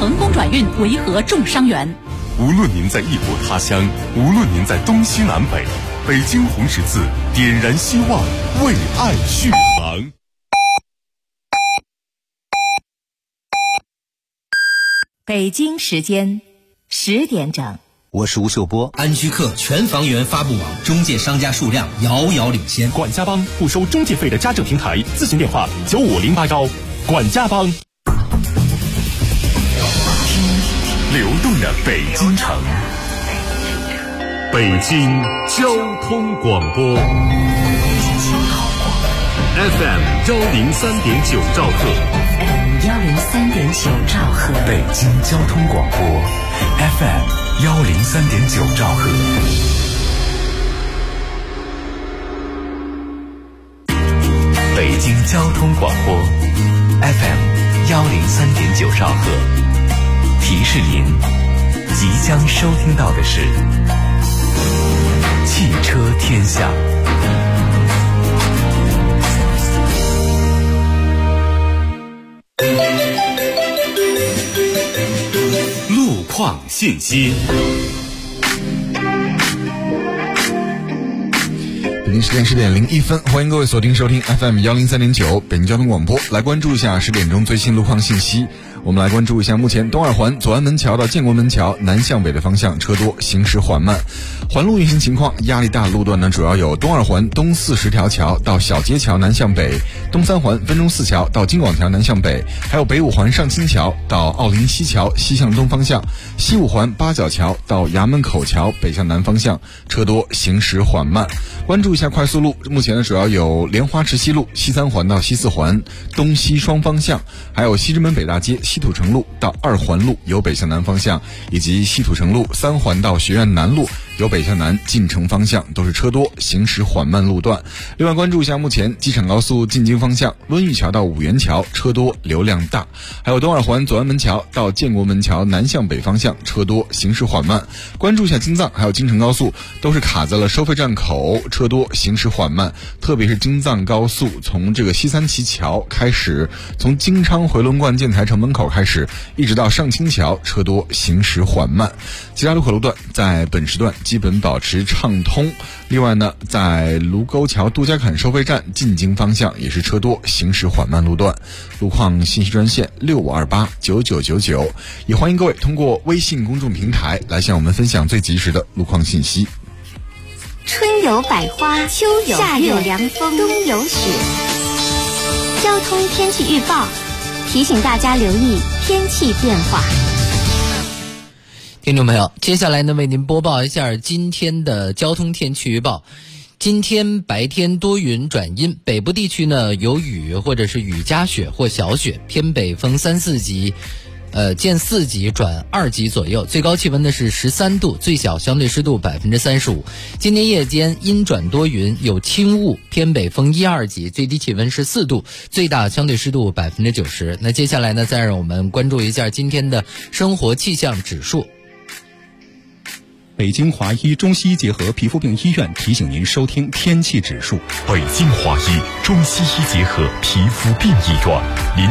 成功转运，维和众伤员。 无论您在异国他乡，无论您在东西南北，北京红十字点燃希望，为爱续航。 北京时间10点整， 我是吴秀波。安居客全房源发布网中介商家数量遥遥领先， 管家帮不收中介费的家政平台，咨询电话95081，管家帮。 流动的北京城，北京交通广播 FM 103.9兆赫 103.9兆赫， 北京交通广播 FM 103.9兆赫，北京交通广播 FM 103.9兆赫。提示您，即将收听到的是汽车天下。路况信息。 北京时间10点01分，欢迎各位锁定收听 FM 103.9北京交通广播，来关注一下10点钟最新路况信息。我们来关注一下目前东二环左安门桥到建国门桥南向北的方向车多，行驶缓慢。环路运行情况，压力大的路段呢，主要有东二环东40条桥到小街桥南向北，东三环分钟寺桥到京广桥南向北，还有北五环上清桥到奥林西桥西向东方向，西五环八角桥到衙门口桥北向南方向，车多，行驶缓慢。关注一下快速路，目前呢主要有莲花池西路西三环到西四环东西双方向，还有西直门北大街西土城路到二环路由北向南方向，以及西土城路3环到学院南路由北向南进城方向，都是车多，行驶缓慢路段。另外关注一下目前机场高速进京方向温榆桥到五原桥车多，流量大，还有东二环左安门桥到建国门桥南向北方向车多，行驶缓慢。关注一下京藏还有京承高速，都是卡在了收费站口，车多，行驶缓慢。特别是京藏高速从这个西三旗桥开始，从京昌回龙观建材城门口开始，一直到上清桥，车多，行驶缓慢。其他路口路段在本时段基本保持畅通。另外呢，在卢沟桥杜家坎收费站进京方向也是车多，行驶缓慢路段。路况信息专线65289999，也欢迎各位通过微信公众平台来向我们分享最及时的路况信息。 春有百花，秋有夏有凉风，冬有雪。交通天气预报提醒大家留意天气变化。 听众朋友，接下来呢为您播报一下今天的交通天气预报。今天白天多云转阴，北部地区呢有雨或者是雨夹雪或小雪，偏北风3、4级，见4级转2级左右，最高气温呢是13度，最小相对湿度35%。今天夜间阴转多云，有轻雾，偏北风1、2级，最低气温是4度，最大相对湿度90%。那接下来呢，再让我们关注一下今天的生活气象指数。 北京华医中西医结合皮肤病医院提醒您收听天气指数。 北京华医中西医结合皮肤病医院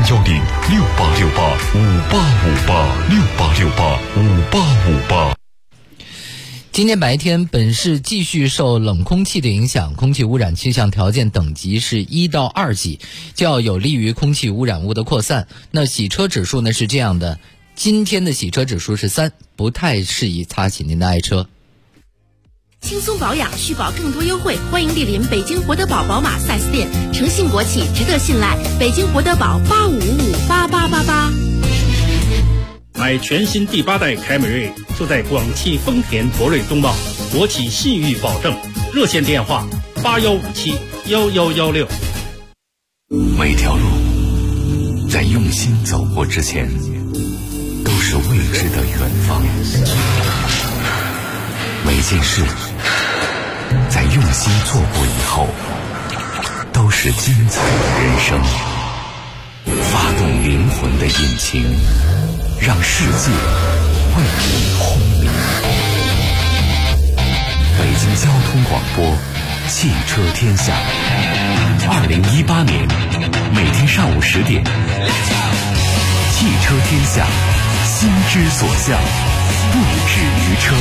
，0106868585858，68685858。 今天白天，本市继续受冷空气的影响，空气污染气象条件等级是1到2级，较有利于空气污染物的扩散。那洗车指数呢是这样的，今天的洗车指数是3，不太适宜擦洗您的爱车。 轻松保养，续保更多优惠，欢迎莅临北京博德堡宝马 4S 店，诚信国企，值得信赖。北京博德堡85558888。 买全新第8代凯美瑞，就在广汽丰田博瑞东茂，国企信誉保证。热线电话81571116。 每条路在用心走过之前，都是未知的远方。每件事在用心做过以后，都是精彩的人生。发动灵魂的引擎，让世界为你轰鸣。北京交通广播，汽车天下。2018年每天上午10点，汽车天下心之所向，不止于车。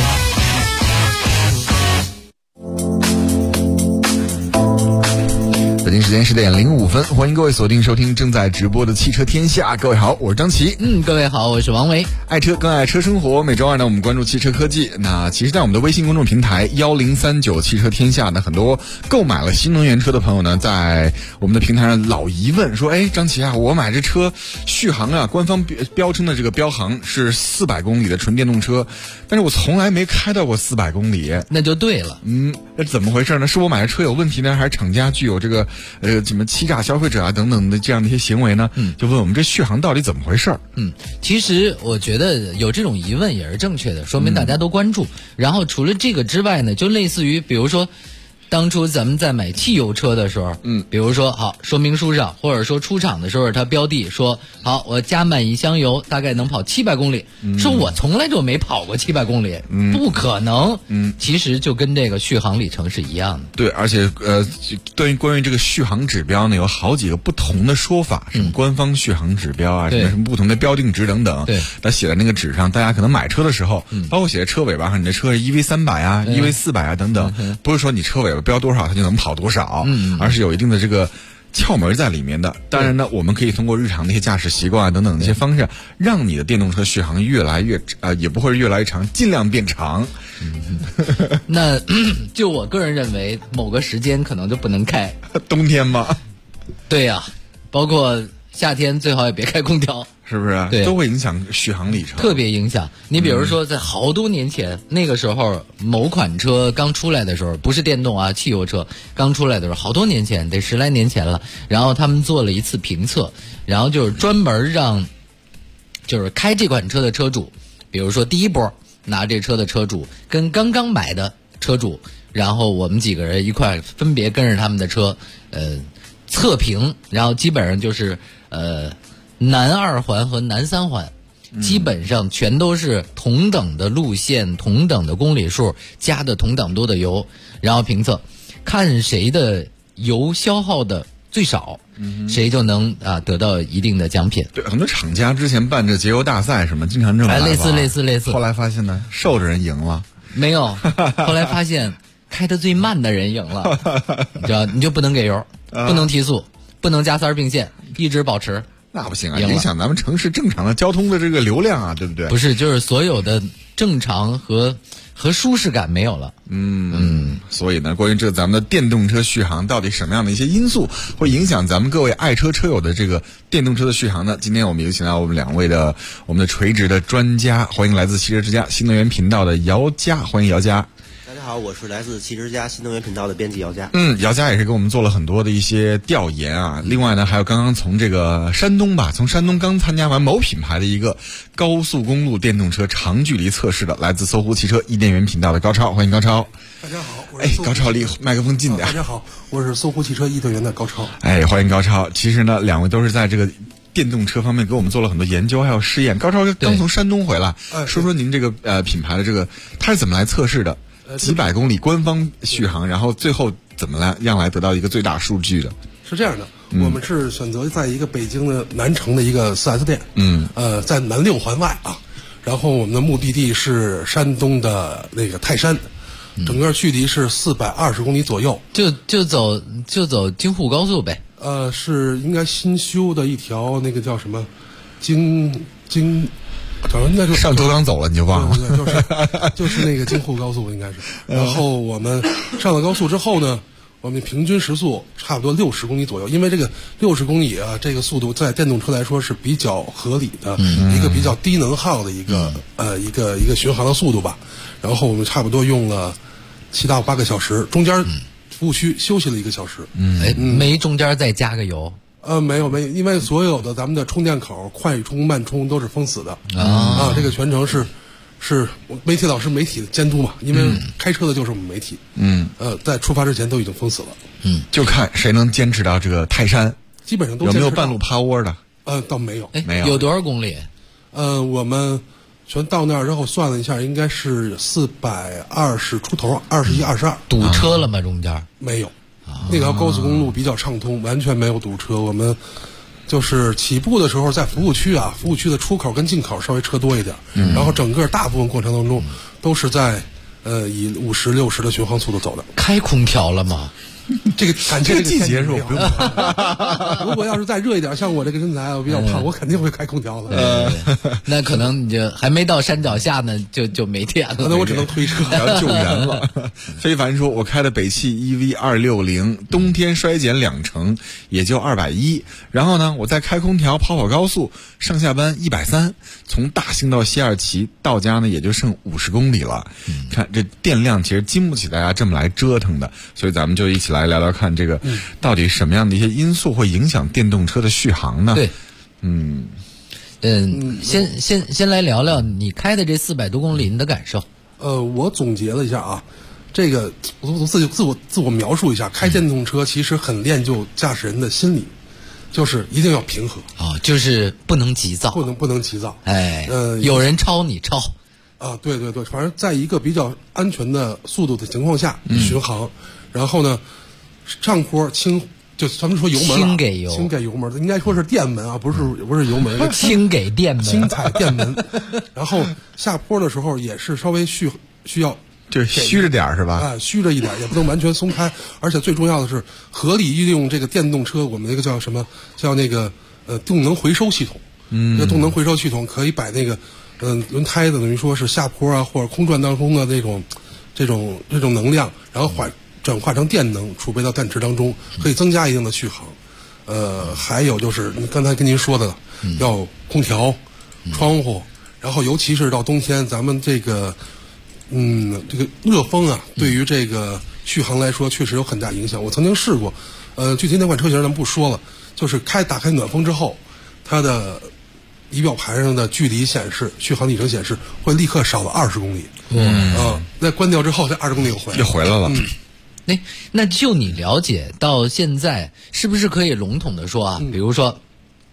北京时间10点05分，欢迎各位锁定收听正在直播的汽车天下。各位好，我是张琪。 各位好，我是王维。 爱车更爱车生活，每周二呢，我们关注汽车科技。那其实，在我们的微信公众平台1039汽车天下呢，很多购买了新能源车的朋友呢，在我们的平台上老疑问说：“哎，张琪啊，我买这车续航啊，官方标称的这个标航是400公里的纯电动车，但是我从来没开到过400公里。” 那就对了。 那怎么回事呢？是我买的车有问题呢，还是厂家具有这个什么欺诈消费者啊等等的这样的一些行为呢？就问我们这续航到底怎么回事？ 其实我觉得有这种疑问也是正确的，说明大家都关注。然后除了这个之外呢，就类似于比如说当初咱们在买汽油车的时候，比如说好说明书上或者说出厂的时候，它标的说好我加满一箱油大概能跑700公里，说我从来就没跑过700公里，不可能。其实就跟这个续航里程是一样的。 对，而且关于这个续航指标呢，有好几个不同的说法，什么官方续航指标啊，什么不同的标定值等等。 对， 它写在那个纸上，大家可能买车的时候，包括写在车尾巴上，你的车是1V300啊，1V400啊等等，不是说你车尾巴标多少它就能跑多少，而是有一定的这个窍门在里面的。当然呢，我们可以通过日常的一些驾驶习惯啊等等的一些方式，让你的电动车续航越来越也不会越来越长，尽量变长。 那就我个人认为，某个时间可能就不能开。 冬天吗？ 对呀，包括夏天最好也别开空调。 是不是？ 对， 都会影响续航里程， 特别影响。你比如说，在好多年前，那个时候某款车刚出来的时候，不是电动啊，汽油车刚出来的时候，好多年前，得10来年前了。然后他们做了一次评测，然后就是专门让，就是开这款车的车主，比如说第一波拿这车的车主跟刚刚买的车主，然后我们几个人一块分别跟着他们的车，测评，然后基本上就是南2环和南3环，基本上全都是同等的路线、同等的公里数，加的同等多的油，然后评测，看谁的油消耗的最少，谁就能得到一定的奖品。 对，很多厂家之前办这节油大赛什么，经常这么来吧。 类似。 后来发现呢，瘦的人赢了。 没有，后来发现开得最慢的人赢了，你知道，你就不能给油，不能提速，不能加塞并线，一直保持。那不行啊，影响咱们城市正常的交通的这个流量啊，对不对？ 不是，就是所有的正常和舒适感没有了。 所以呢，关于这咱们的电动车续航到底什么样的一些因素会影响咱们各位爱车车友的这个电动车的续航呢？今天我们有请到我们2位的我们的垂直的专家，欢迎来自汽车之家新能源频道的姚佳，欢迎姚佳。 大家好，我是来自汽车之家新能源频道的编辑姚佳。 姚佳也是给我们做了很多的一些调研啊。另外呢，还有刚刚从这个山东刚参加完某品牌的一个高速公路电动车长距离测试的，来自搜狐汽车伊甸园频道的高超，欢迎高超。 大家好， 高超离麦克风近点。 大家好，我是搜狐汽车伊甸园的高超。 欢迎高超。其实呢，2位都是在这个电动车方面给我们做了很多研究还有试验。高超刚从山东回来，说说您这个品牌的这个它是怎么来测试的？几百公里官方续航，然后最后怎么样来得到一个最大数据的？ 是这样的，我们是选择在一个北京的南城的一个4S店，在南6环外啊，然后我们的目的地是山东的那个泰山，整个距离是420公里左右， 就走京沪高速呗。 是应该新修的一条那个叫什么应该就上周刚走了，你就忘了。 对，就是那个京沪高速应该是。然后我们上了高速之后呢，我们平均时速差不多60公里左右，因为这个60公里啊，这个速度在电动车来说是比较合理的，一个比较低能耗的一个巡航的速度吧。然后我们差不多用了7到8个小时，中间服务区休息了1个小时。 没中间再加个油。 没有，因为所有的咱们的充电口快充慢充都是封死的这个全程是媒体老师媒体的监督嘛，因为开车的就是我们媒体，在出发之前都已经封死了， 就看谁能坚持到这个泰山， 基本上都有没有半路趴窝的？ 倒没有， 没有。 有多少公里？ 我们全到那儿之后算了一下，应该是420出头，21、22。 堵车了吗？中间没有。那条高速公路比较畅通，完全没有堵车。我们就是起步的时候在服务区啊，服务区的出口跟进口稍微车多一点，然后整个大部分过程当中都是在以50、60的巡航速度走的。 开空调了吗？ 这个季节是我不用。 如果要是再热一点，像我这个身材我比较胖，我肯定会开空调的。 那可能你就还没到山脚下呢，就没电了。 那我只能推车要救援了。非凡说，我开的北汽 EV260，冬天衰减2成，也就210。然后呢，我再开空调跑高速，上下班130，从大兴到西二旗到家呢，也就剩50公里了。看这电量其实经不起大家这么来折腾的，所以咱们就一起来聊聊看这个到底什么样的一些因素会影响电动车的续航呢？ 对，先来聊聊你开的这400多公里你的感受。 我总结了一下啊，这个我自我描述一下，开电动车其实很练就驾驶人的心理，就是一定要平和就是不能急躁， 不能急躁。 有人超你超啊，对，反正在一个比较安全的速度的情况下巡航，然后呢，上坡就咱们说油门轻给油门， 应该说是电门啊，不是油门， 轻给电门， 轻踩电门。然后下坡的时候也是稍微需要就是虚着点是吧？ 虚着一点，也不能完全松开。而且最重要的是合理利用这个电动车，我们那个叫什么？叫那个动能回收系统。这动能回收系统可以把那个轮胎的等于说是下坡啊或者空转当中的这种能量，然后转化成电能储备到电池当中，可以增加一定的续航。还有就是刚才跟您说的，要空调、窗户，然后尤其是到冬天，咱们这个热风啊，对于这个续航来说确实有很大影响。我曾经试过，具体哪款车型咱们不说了，就是打开暖风之后，它的仪表盘上的距离显示，续航里程显示会立刻少了20公里。那关掉之后，这20公里又回来了。 那就你了解到现在，是不是可以笼统的说啊？比如说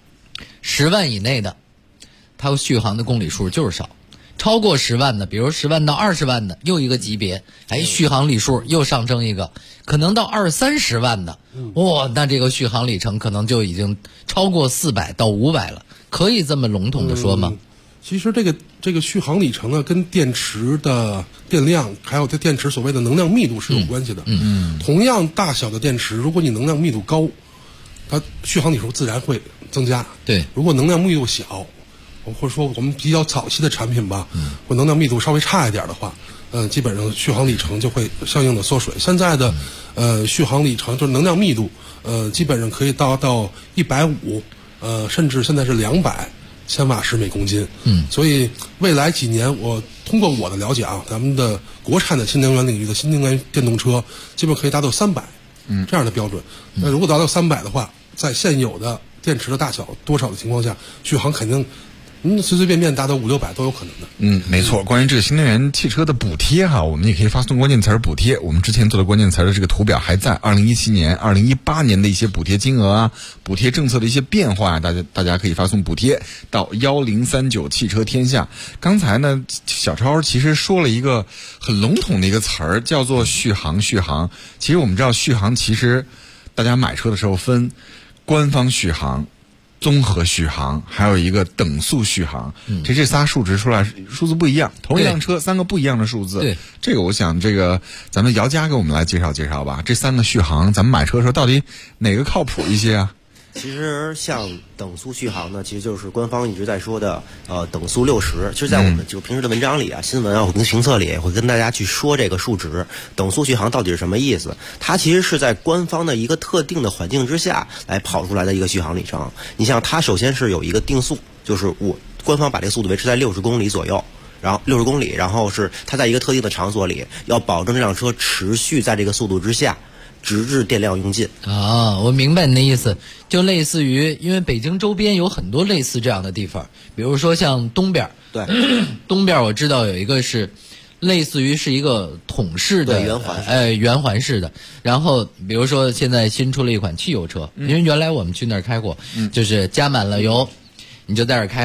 10万以内的，它续航的公里数就是少；超过10万的，比如10万到20万的，又一个级别，续航里数又上升一个。可能到20、30万的，那这个续航里程可能就已经超过400到500了。可以这么笼统的说吗？ 其实这个续航里程呢，跟电池的电量还有这电池所谓的能量密度是有关系的。同样大小的电池，如果你能量密度高，它续航里程自然会增加。 对， 如果能量密度小，或者说我们比较早期的产品吧，或能量密度稍微差一点的话，基本上续航里程就会相应的缩水。现在的续航里程就是能量密度，基本上可以到150，甚至现在是200千瓦时每公斤。所以未来几年，我通过我的了解啊，咱们的国产的新能源领域的新能源电动车，基本可以达到300这样的标准。那如果达到300的话，在现有的电池的大小多少的情况下，续航肯定随随便便达到500、600都有可能的。 没错。关于这个新能源汽车的补贴哈，我们也可以发送关键词补贴。我们之前做的关键词的这个图表还在2017年、2018年的一些补贴金额啊，补贴政策的一些变化，大家可以发送补贴到1039汽车天下。刚才呢，小超其实说了一个很笼统的一个词儿，叫做续航。其实我们知道续航，其实大家买车的时候分官方续航、综合续航，还有一个等速续航。这仨数值出来数字不一样，同一辆车3个不一样的数字。对，这个我想咱们姚佳给我们来介绍介绍吧。这3个续航，咱们买车的时候到底哪个靠谱一些啊？ 其实像等速续航呢，其实就是官方一直在说的等速60。其实在我们就平时的文章里啊、新闻啊，我跟评测里也会跟大家去说这个数值。等速续航到底是什么意思？它其实是在官方的一个特定的环境之下来跑出来的一个续航里程。你像它首先是有一个定速，就是官方把这个速度维持在60公里左右。然后60公里，然后是它在一个特定的场所里，要保证这辆车持续在这个速度之下，直至电量用尽。 我明白你的意思，就类似于，因为北京周边有很多类似这样的地方，比如说像东边。 对， 东边我知道有一个是类似于是一个桶式的圆环式的。然后比如说现在新出了一款汽油车，因为原来我们去那儿开过，就是加满了油，你就在这儿开吧，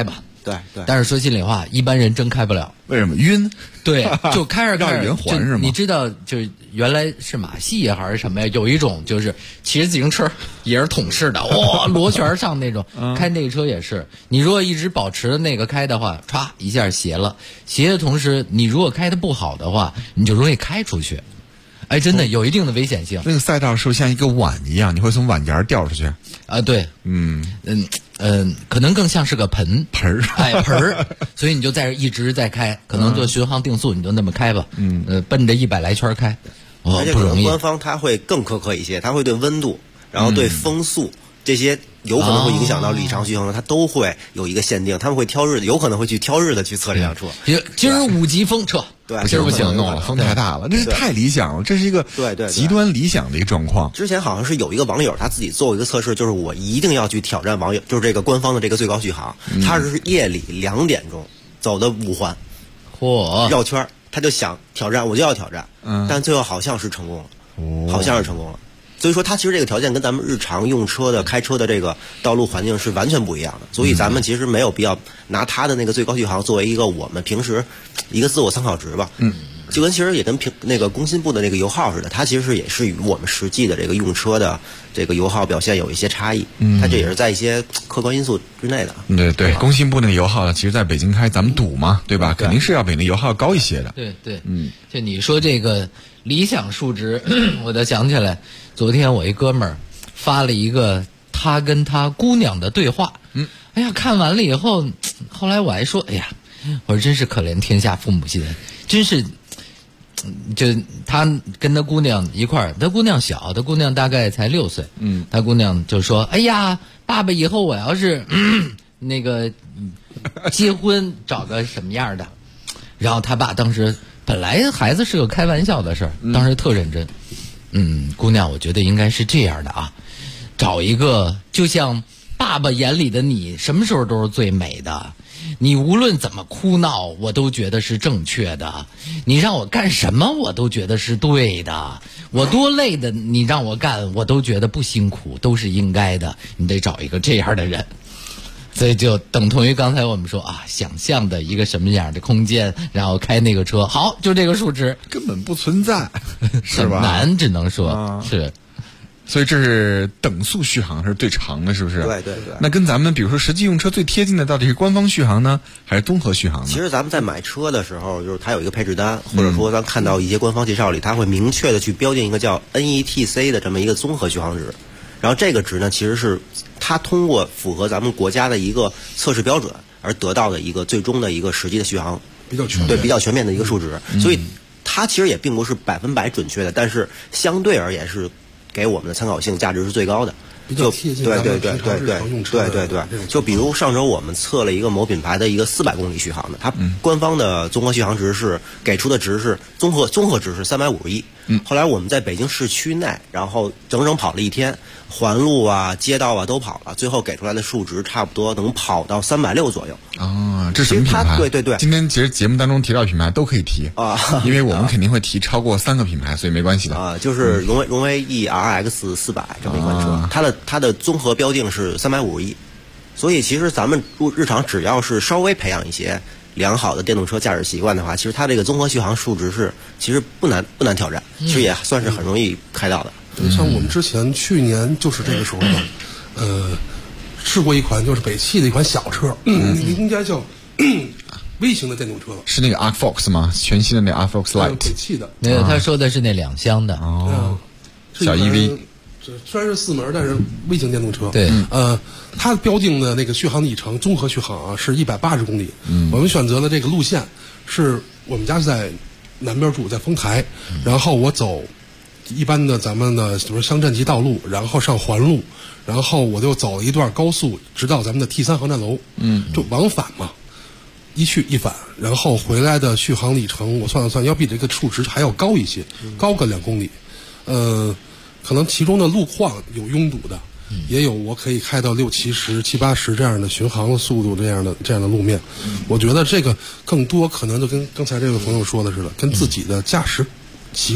对对。 但是说心里话，一般人真开不了。 为什么晕？ 对，就开着开着圆环是吗？ 你知道，就是原来是马戏还是什么呀？有一种就是骑着自行车也是桶式的，哇，螺旋上那种。开那个车也是，你如果一直保持那个开的话，歘一下斜了。斜的同时，你如果开的不好的话，你就容易开出去。哎，真的有一定的危险性。 那个赛道是不是像一个碗一样，你会从碗沿掉出去？ 啊，对，可能更像是个盆儿，哎，盆儿，所以你就在这一直在开，可能就巡航定速，你就那么开吧，奔着100来圈开， 而且可能官方它会更苛刻一些，它会对温度，然后对风速这些有可能会影响到里程续航的，它都会有一个限定，他们会挑日子，有可能会去挑日子去测这辆车。 今儿5级风撤， 对， 不行，弄了，风太大了，这是太理想了，这是一个极端理想的一个状况。 之前好像是有一个网友他自己做过一个测试，就是我一定要去挑战网友，就是这个官方的这个最高续航，他是夜里2点钟走的5环，绕圈，他就想挑战，我就要挑战，但最后好像是成功了，好像是成功了。所以说，它其实这个条件跟咱们日常用车的开车的这个道路环境是完全不一样的，所以咱们其实没有必要拿它的那个最高续航作为一个我们平时一个自我参考值吧。就跟其实也跟那个工信部的那个油耗似的，它其实也是与我们实际的这个用车的这个油耗表现有一些差异。它这也是在一些客观因素之内的。 对，工信部那个油耗呢，其实在北京开咱们堵嘛，对吧？肯定是要比那油耗高一些的。 对，就你说这个理想数值，我才想起来，昨天我一哥们儿发了一个他跟他姑娘的对话。哎呀，看完了以后，后来我还说，哎呀，我说真是可怜天下父母心，真是。就他跟他姑娘一块儿，他姑娘小，他姑娘大概才6岁。他姑娘就说：“哎呀，爸爸以后我要是那个结婚找个什么样的？”然后他爸当时本来孩子是个开玩笑的事儿，当时特认真。姑娘，我觉得应该是这样的啊，找一个就像爸爸眼里的你，什么时候都是最美的。你无论怎么哭闹，我都觉得是正确的。你让我干什么，我都觉得是对的。我多累的，你让我干，我都觉得不辛苦，都是应该的。你得找一个这样的人。所以就等同于刚才我们说啊，想象的一个什么样的空间，然后开那个车，好，就这个数值根本不存在，是吧？ 很难，只能说是。 所以这是等速续航是最长的，是不是？ 对。 那跟咱们比如说实际用车最贴近的，到底是官方续航呢，还是综合续航呢？ 其实咱们在买车的时候，就是它有一个配置单，或者说咱看到一些官方介绍里，它会明确的去标定一个叫 NETC 的这么一个综合续航值。然后这个值呢，其实是它通过符合咱们国家的一个测试标准而得到的一个最终的一个实际的续航，比较全面的一个数值。所以它其实也并不是100%准确的，但是相对而言是给我们的参考性价值是最高的， 比较贴近咱们平常日常用车的。 对，就比如上周我们测了一个某品牌的一个400公里续航的，它官方的综合续航值是给出的值是综合值是351。后来我们在北京市区内，然后整整跑了一天，环路啊、街道啊都跑了，最后给出来的数值差不多能跑到360左右。 这什么品牌？ 对。 今天其实节目当中提到品牌都可以提因为我们肯定会提超过3个品牌，所以没关系的就是荣威 ERX400这么一款车，它的综合标定是351，所以其实咱们日常只要是稍微培养一些良好的电动车驾驶习惯的话，其实它这个综合续航数值是其实不难挑战，其实也算是很容易开到的。 像我们之前去年就是这个时候呢，试过一款就是北汽的一款小车，应该叫微型的电动车， 是那个 Arc Fox 吗？全新的那 Arc Fox Lite， 北汽的。 没有，他说的是那2厢的小 EV。 虽然是4门，但是微型电动车。 对， 它标定的那个续航里程综合续航是180公里。我们选择的这个路线是我们家是在南边住，在丰台，然后我走一般的咱们的比如乡镇级道路，然后上环路，然后我就走了一段高速，直到咱们的 T3航站楼。就往返嘛，一去一返，然后回来的续航里程我算了算，要比这个数值还要高一些，高个2公里。可能其中的路况有拥堵的，也有我可以开到60、70、70、80这样的巡航速度这样的路面。我觉得这个更多可能就跟刚才这个朋友说的似的，跟自己的驾驶习惯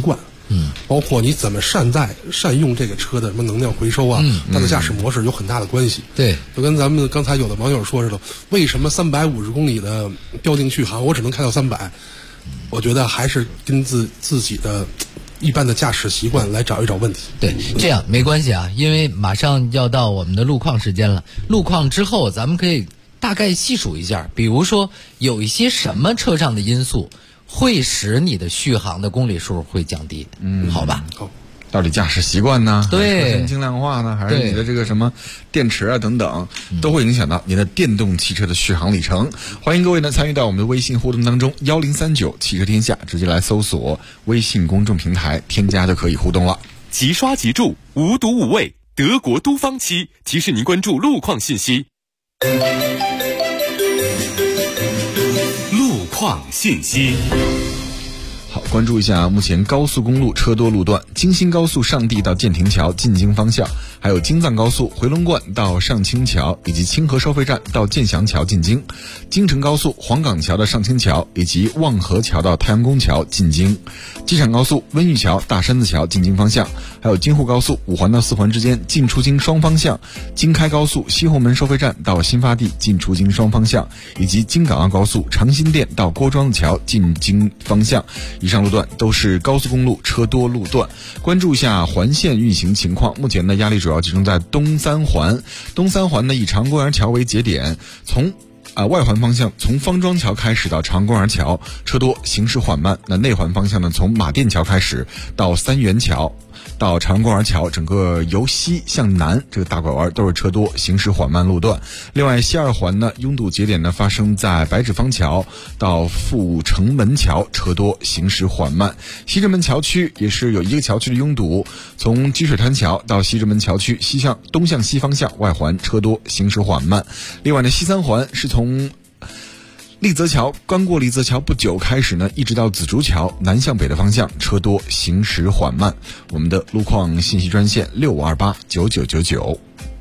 包括你怎么善用这个车的什么能量回收啊，它的驾驶模式有很大的关系。 对， 就跟咱们刚才有的网友说似的，为什么350公里的标定续航我只能开到300？我觉得还是跟自己的一般的驾驶习惯来找一找问题。 对，这样没关系啊，因为马上要到我们的路况时间了。路况之后，咱们可以大概细数一下，比如说有一些什么车上的因素会使你的续航的公里数会降低。好吧。 好。 到底驾驶习惯呢？ 对， 车身轻量化呢？还是你的这个什么电池啊等等，都会影响到你的电动汽车的续航里程。欢迎各位呢参与到我们的微信互动当中，1039汽车天下，直接来搜索微信公众平台添加就可以互动了。 即刷即住，无毒无味，德国都方漆提示您关注路况信息。 路况信息。 好，关注一下目前高速公路车多路段，京新高速上地到建亭桥进京方向，还有京藏高速回龙观到上清桥以及清河收费站到建祥桥进京，京承高速黄岗桥到上清桥以及望河桥到太阳宫桥进京，机场高速温榆桥大山子桥进京方向，还有京沪高速五环到四环之间进出京双方向，京开高速西红门收费站到新发地进出京双方向，以及京港澳高速长辛店到郭庄子桥进京方向。以上路段都是高速公路车多路段，关注一下环线运行情况。目前呢，压力主要集中在东三环。东三环呢，以长公园桥为节点，从外环方向从方庄桥开始到长公园桥车多，行驶缓慢。那内环方向呢，从马甸桥开始到三元桥到长公园桥，整个由西向南这个大拐弯都是车多，行驶缓慢路段。另外西二环呢，拥堵节点呢发生在白纸坊桥到阜成门桥，车多，行驶缓慢。西直门桥区也是有一个桥区的拥堵，从积水滩桥到西直门桥区东向西方向外环车多，行驶缓慢。另外呢，西三环是从丽泽桥刚过丽泽桥不久开始呢，一直到紫竹桥南向北的方向车多，行驶缓慢。我们的路况信息专线65289999。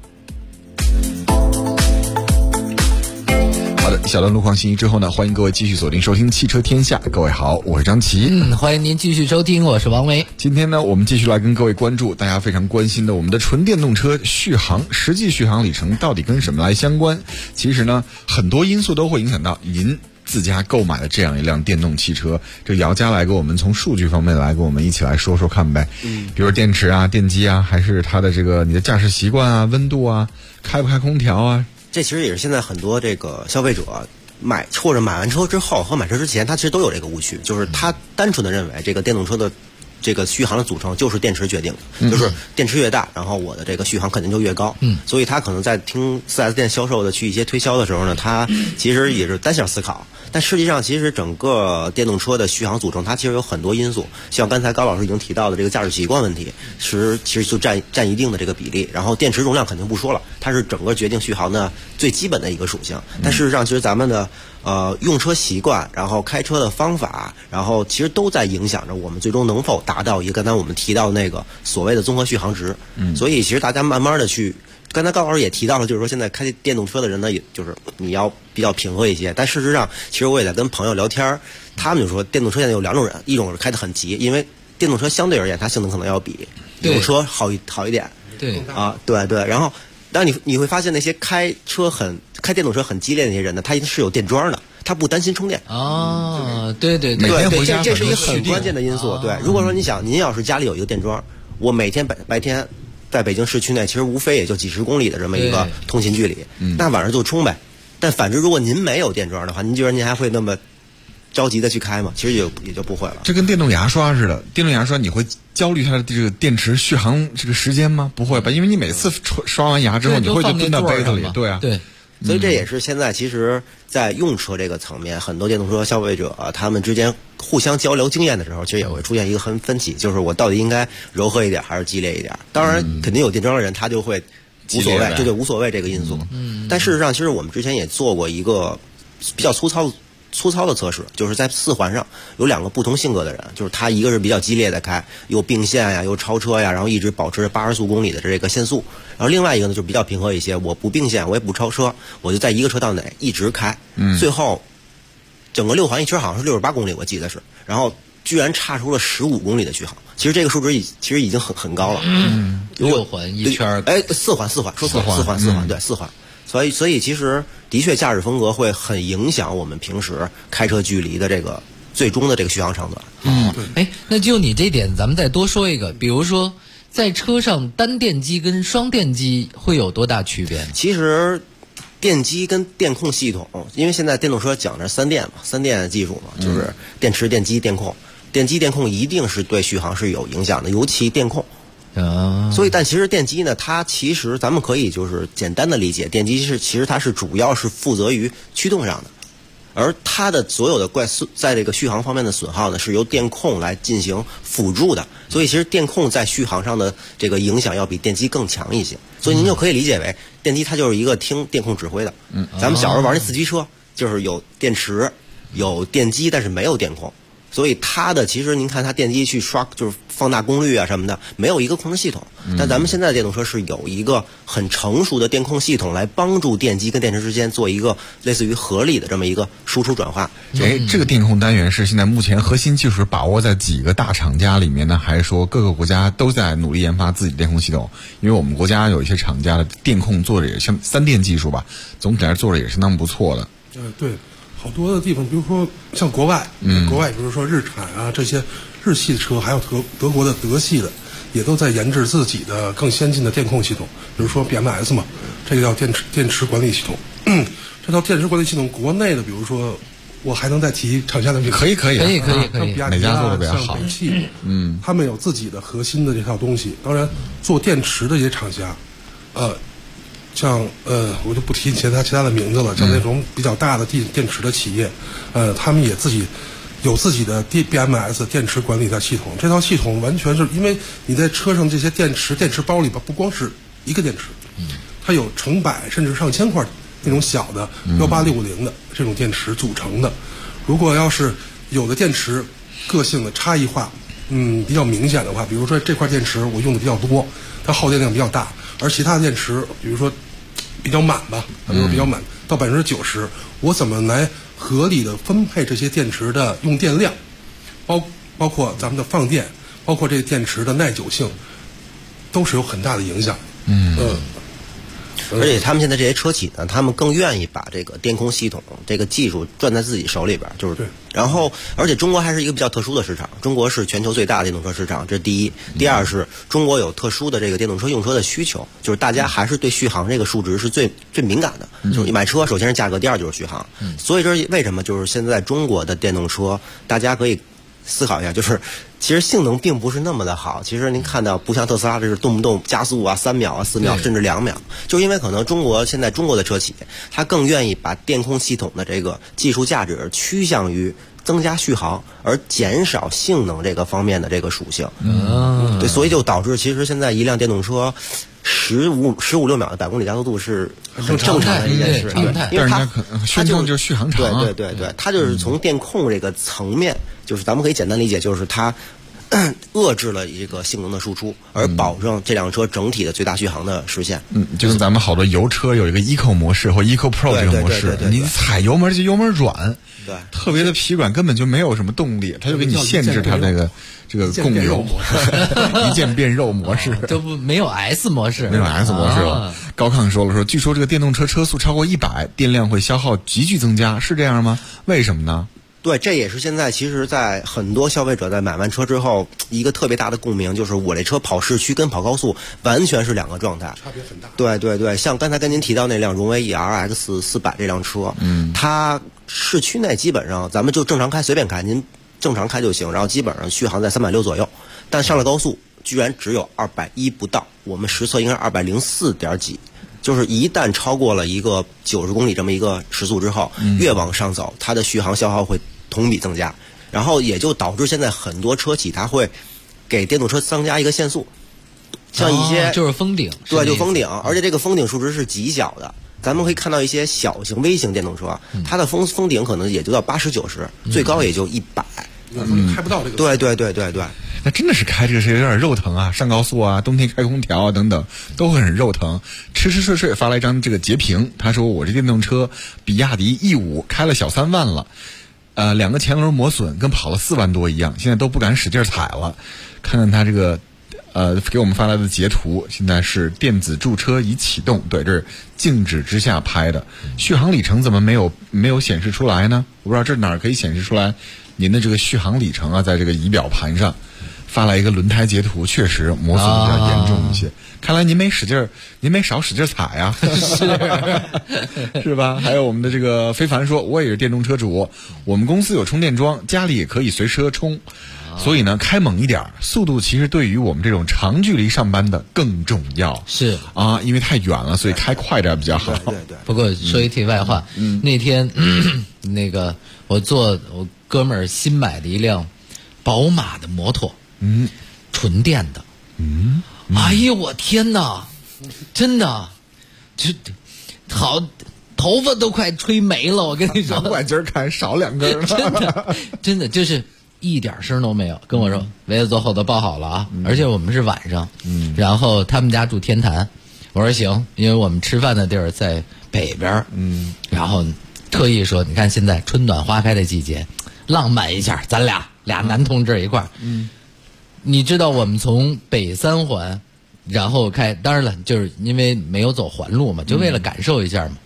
好的，小段路况信息之后呢，欢迎各位继续锁定收听汽车天下。各位好，我是张琪。 欢迎您继续收听，我是王维。 今天呢，我们继续来跟各位关注大家非常关心的我们的纯电动车续航，实际续航里程到底跟什么来相关？其实呢，很多因素都会影响到您自家购买的这样一辆电动汽车。这姚家来给我们从数据方面来跟我们一起来说说看呗。比如电池啊、电机啊，还是它的这个你的驾驶习惯啊、温度啊、开不开空调啊。 这其实也是现在很多这个消费者买完车之后和买车之前，他其实都有这个误区，就是他单纯的认为这个电动车的这个续航的组成就是电池决定的，就是电池越大，然后我的这个续航肯定就越高。所以他可能在听 4S 店销售的去一些推销的时候呢，他其实也是单向思考。但实际上，其实整个电动车的续航组成，它其实有很多因素，像刚才高老师已经提到的这个驾驶习惯问题，其实就占一定的这个比例。然后电池容量肯定不说了，它是整个决定续航的最基本的一个属性。但事实上，其实咱们的用车习惯，然后开车的方法，然后其实都在影响着我们最终能否达到一个刚才我们提到的那个所谓的综合续航值。所以其实大家慢慢的去。刚才高老师也提到了，就是说现在开电动车的人呢，也就是你要比较平和一些。但事实上，其实我也在跟朋友聊天，他们就说电动车现在有两种人，一种是开得很急，因为电动车相对而言它性能可能要比油车好一点。 对啊，对。然后，当然你会发现那些开电动车很激烈的那些人呢，他是有电桩的，他不担心充电。 对， 这是一个很关键的因素。对，如果说您要是家里有一个电桩，我每天白天在北京市区内，其实无非也就几十公里的这么一个通勤距离，那晚上就充呗。但反之，如果您没有电桩的话，您觉得您还会那么着急的去开吗？其实也就不会了。 这跟电动牙刷似的，电动牙刷你会焦虑它的这个电池续航这个时间吗？不会吧，因为你每次刷完牙之后，你会就蹲到杯子里，对啊， 对。 所以这也是现在其实在用车这个层面，很多电动车消费者他们之间互相交流经验的时候，其实也会出现一个分歧，就是我到底应该柔和一点还是激烈一点。当然肯定有电桩的人他就会无所谓，对无所谓这个因素。但事实上其实我们之前也做过一个比较粗糙的测试，就是在4环上有2个不同性格的人，就是他一个是比较激烈的开，又并线呀，又超车呀，然后一直保持80速公里的这个限速，然后另外一个呢就比较平和一些，我不并线，我也不超车，我就在一个车道内一直开，最后整个6环一圈好像是68公里，我记得是，然后居然差出了15公里的续航。其实这个数值其实已经很高了。 6环一圈 ，4环，说错了，4环，对，4环。所以其实的确驾驶风格会很影响我们平时开车距离的这个最终的这个续航长短。 那就你这点，咱们再多说一个，比如说在车上单电机跟双电机会有多大区别呢？ 其实电机跟电控系统，因为现在电动车讲的是3电嘛，3电技术嘛，就是电池、电机、电控。电机、电控一定是对续航是有影响的，尤其电控。所以，但其实电机呢，它其实咱们可以就是简单的理解，电机其实它是主要是负责于驱动上的，而它的所有的在这个续航方面的损耗呢，是由电控来进行辅助的。所以，其实电控在续航上的这个影响要比电机更强一些。所以您就可以理解为，电机它就是一个听电控指挥的。咱们小时候玩那4驱车，就是有电池、有电机，但是没有电控。所以它的其实您看它电机去刷就是放大功率啊什么的，没有一个控制系统。但咱们现在的电动车是有一个很成熟的电控系统来帮助电机跟电池之间做一个类似于合理的这么一个输出转化。 这个电控单元是现在目前核心技术把握在几个大厂家里面呢，还是说各个国家都在努力研发自己的电控系统？因为我们国家有一些厂家的电控做的也像3电技术吧，总体来做的也是那么不错的。 对。好多的地方，比如说像国外，国外比如说日产啊这些日系的车，还有德国的德系的，也都在研制自己的更先进的电控系统。比如说 BMS 嘛，这个叫电池管理系统。这套电池管理系统，国内的比如说，我还能再提厂家的名字。 可以， 哪家做的比较好？ 像北汽，他们有自己的核心的这套东西。当然，做电池的这些厂家，像我就不提其他的名字了，像那种比较大的电池的企业，他们也自己有自己的 BMS 电池管理的系统。这套系统完全是因为你在车上这些电池包里边不光是一个电池，它有成百甚至上千块那种小的18650的这种电池组成的。如果要是有的电池个性的差异化比较明显的话，比如说这块电池我用的比较多，它耗电量比较大，而其他的电池比如说比较满吧，比较满到90%，我怎么来合理的分配这些电池的用电量，包括咱们的放电，包括这个电池的耐久性，都是有很大的影响。 而且他们现在这些车企呢，他们更愿意把这个电控系统这个技术攥在自己手里边，就是对。然后，而且中国还是一个比较特殊的市场，中国是全球最大的电动车市场，这是第一。第二是中国有特殊的这个电动车用车的需求，就是大家还是对续航这个数值是最敏感的。就是买车，首先是价格，第二就是续航。所以这是为什么？就是现在中国的电动车，大家可以思考一下，就是其实性能并不是那么的好。其实您看到不像特斯拉，这是动不动加速啊3秒啊4秒甚至2秒，就因为可能现在中国的车企，它更愿意把电控系统的这个技术价值趋向于增加续航，而减少性能这个方面的这个属性。对，所以就导致其实现在一辆电动车15-16秒的100公里加速度是很正常的一件事，因为它就是续航长。 对，它就是从电控这个层面，就是咱们可以简单理解，就是它遏制了一个性能的输出，而保证这辆车整体的最大续航的实现。 就跟咱们好多油车有一个 Eco 模式或 Eco Pro 这个模式，你踩油门就油门软， 对， 特别的疲软，根本就没有什么动力，它就给你限制它这个供油，一键变肉模式， 就没有 S 模式， 没有 S 模式了。高亢说，据说这个电动车车速超过100，电量会消耗急剧增加，是这样吗？为什么呢？ 对，这也是现在其实在很多消费者在买完车之后一个特别大的共鸣，就是我这车跑市区跟跑高速完全是两个状态， 差别很大。 对，像刚才跟您提到那辆荣威 ERX400这辆车，它市区内基本上咱们就正常开，随便开，您正常开就行，然后基本上续航在360左右，但上了高速居然只有210不到，我们实测应该是204点几。就是一旦超过了一个90公里这么一个时速之后，越往上走，它的续航消耗会同比增加，然后也就导致现在很多车企它会给电动车增加一个限速，像一些就是封顶， 对，就封顶，而且这个封顶数值是极小的。咱们可以看到一些小型微型电动车，它的封顶可能也就到80-90，最高也就100， 开不到这个。 对。 那真的是开这个是有点肉疼啊，上高速啊，冬天开空调啊等等都会很肉疼。吃睡发来一张这个截屏，他说我这电动车比亚迪 E5 开了小3万了， 2个前轮磨损，跟跑了4万多一样，现在都不敢使劲踩了。看看他这个给我们发来的截图，现在是电子驻车已启动，对，这是静止之下拍的。续航里程怎么没有显示出来呢？我不知道这哪儿可以显示出来您的这个续航里程啊，在这个仪表盘上发来一个轮胎截图，确实磨损比较严重一些。看来您没少使劲踩呀，是吧？还有我们的这个非凡说，我也是电动车主，我们公司有充电桩，家里也可以随车充，所以呢，开猛一点，速度其实对于我们这种长距离上班的更重要。 是啊，因为太远了，所以开快点比较好。 对。 不过说一题外话，那天那个我哥们儿新买的一辆宝马的摩托，纯电的，哎呦我天哪，真的，这好，头发都快吹没了，我跟你说。 难怪今儿看少2根了， 真的就是一点声都没有。跟我说围子坐后头抱好了啊，而且我们是晚上，然后他们家住天坛，我说行，因为我们吃饭的地儿在北边，然后特意说，你看现在春暖花开的季节，浪漫一下，咱俩男同志一块儿，你知道我们从北3环，然后当然了，就是因为没有走环路嘛，就为了感受一下嘛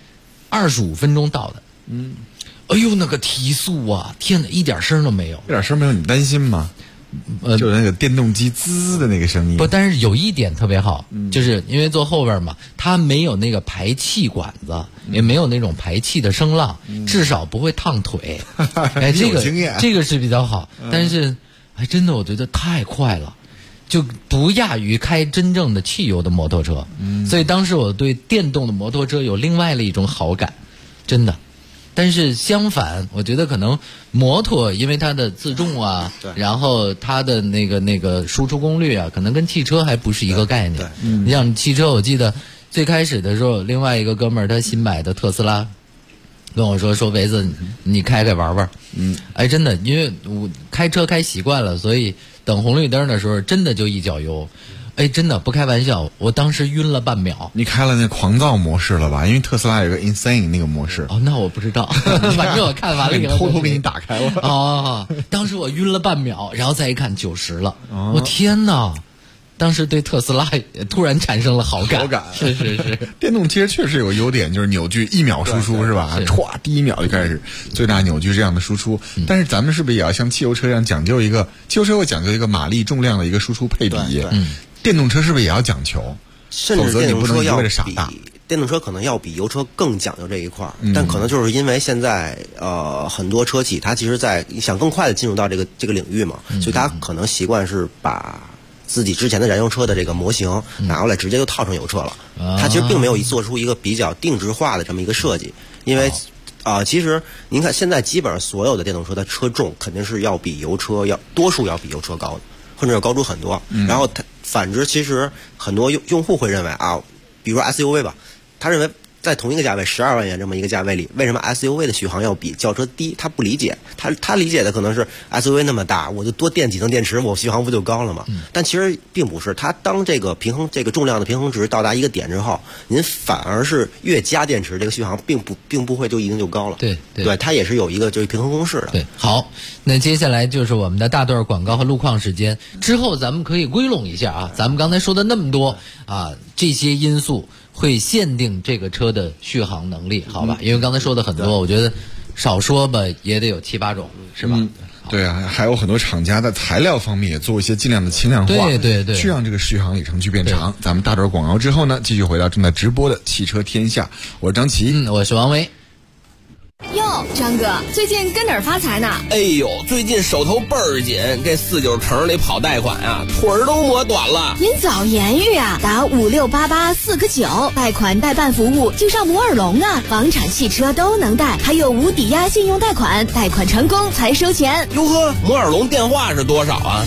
，25分钟到的，哎呦那个提速啊，天哪，一点声都没有， 你担心吗？就是那个电动机滋的那个声音。 不，但是有一点特别好，就是因为坐后边嘛，它没有那个排气管子，也没有那种排气的声浪，至少不会烫腿。哎，这个是比较好，但是哎，真的我觉得太快了，就不亚于开真正的汽油的摩托车。所以当时我对电动的摩托车有另外的一种好感，真的。但是相反，我觉得可能摩托因为它的自重啊，然后它的那个输出功率啊，可能跟汽车还不是一个概念。你像汽车，我记得最开始的时候，另外一个哥们儿他新买的特斯拉，跟我说维子，你开玩玩。哎，真的，因为我开车开习惯了，所以等红绿灯的时候，真的就一脚油。哎，真的不开玩笑，我当时晕了半秒。 你开了那狂躁模式了吧？因为特斯拉有个 insane 那个模式。 哦，那我不知道，反正我看完了以后偷偷给你打开了。 哦，当时我晕了半秒，然后再一看90了，我天哪！当时对特斯拉也突然产生了好感。是。 电动其实确实有个优点，就是扭矩1秒输出是吧？歘，第1秒就开始最大扭矩这样的输出。但是咱们是不是也要像汽油车一样讲究一个？汽油车会讲究一个马力重量的一个输出配比。电动车是不是也要讲求？ 甚至电动车要比电动车可能要比油车更讲究这一块但可能就是因为现在很多车企它其实在想更快的进入到这个领域嘛，所以它可能习惯是把自己之前的燃油车的这个模型拿过来直接就套成油车了。它其实并没有做出一个比较定制化的这么一个设计，因为其实您看现在基本上所有的电动车的车重肯定是要比油车多数要比油车高的，或者要高出很多。然后它反之，其实很多用户会认为比如说 SUV 吧，他认为在同一个价位12万元这么一个价位里，为什么 SUV 的续航要比轿车低？他不理解，他理解的可能是 SUV 那么大，我就多垫几层电池，我续航不就高了吗？但其实并不是，它当这个重量的平衡值到达一个点之后，您反而是越加电池，这个续航并不会就一定就高了。对，它也是有一个就是平衡公式的。 对，好，那接下来就是我们的大段广告和路况时间，之后咱们可以归拢一下啊，咱们刚才说的那么多这些因素会限定这个车的续航能力，好吧？因为刚才说的很多，我觉得少说吧也得有7、8种，是吧？ 对啊，还有很多厂家在材料方面也做一些尽量的轻量化， 对， 去让这个续航里程去变长。咱们大段广告之后呢，继续回到正在直播的汽车天下，我是张琪， 我是王维。 哟，张哥，最近跟哪儿发财呢？ 哎呦，最近手头倍儿紧，这49城里跑贷款啊，腿儿都磨短了。 您早言语啊，打5688-4个9，贷款代办服务就上摩尔龙啊，房产汽车都能贷，还有无抵押信用贷款，贷款成功才收钱。 哟呵，摩尔龙电话是多少啊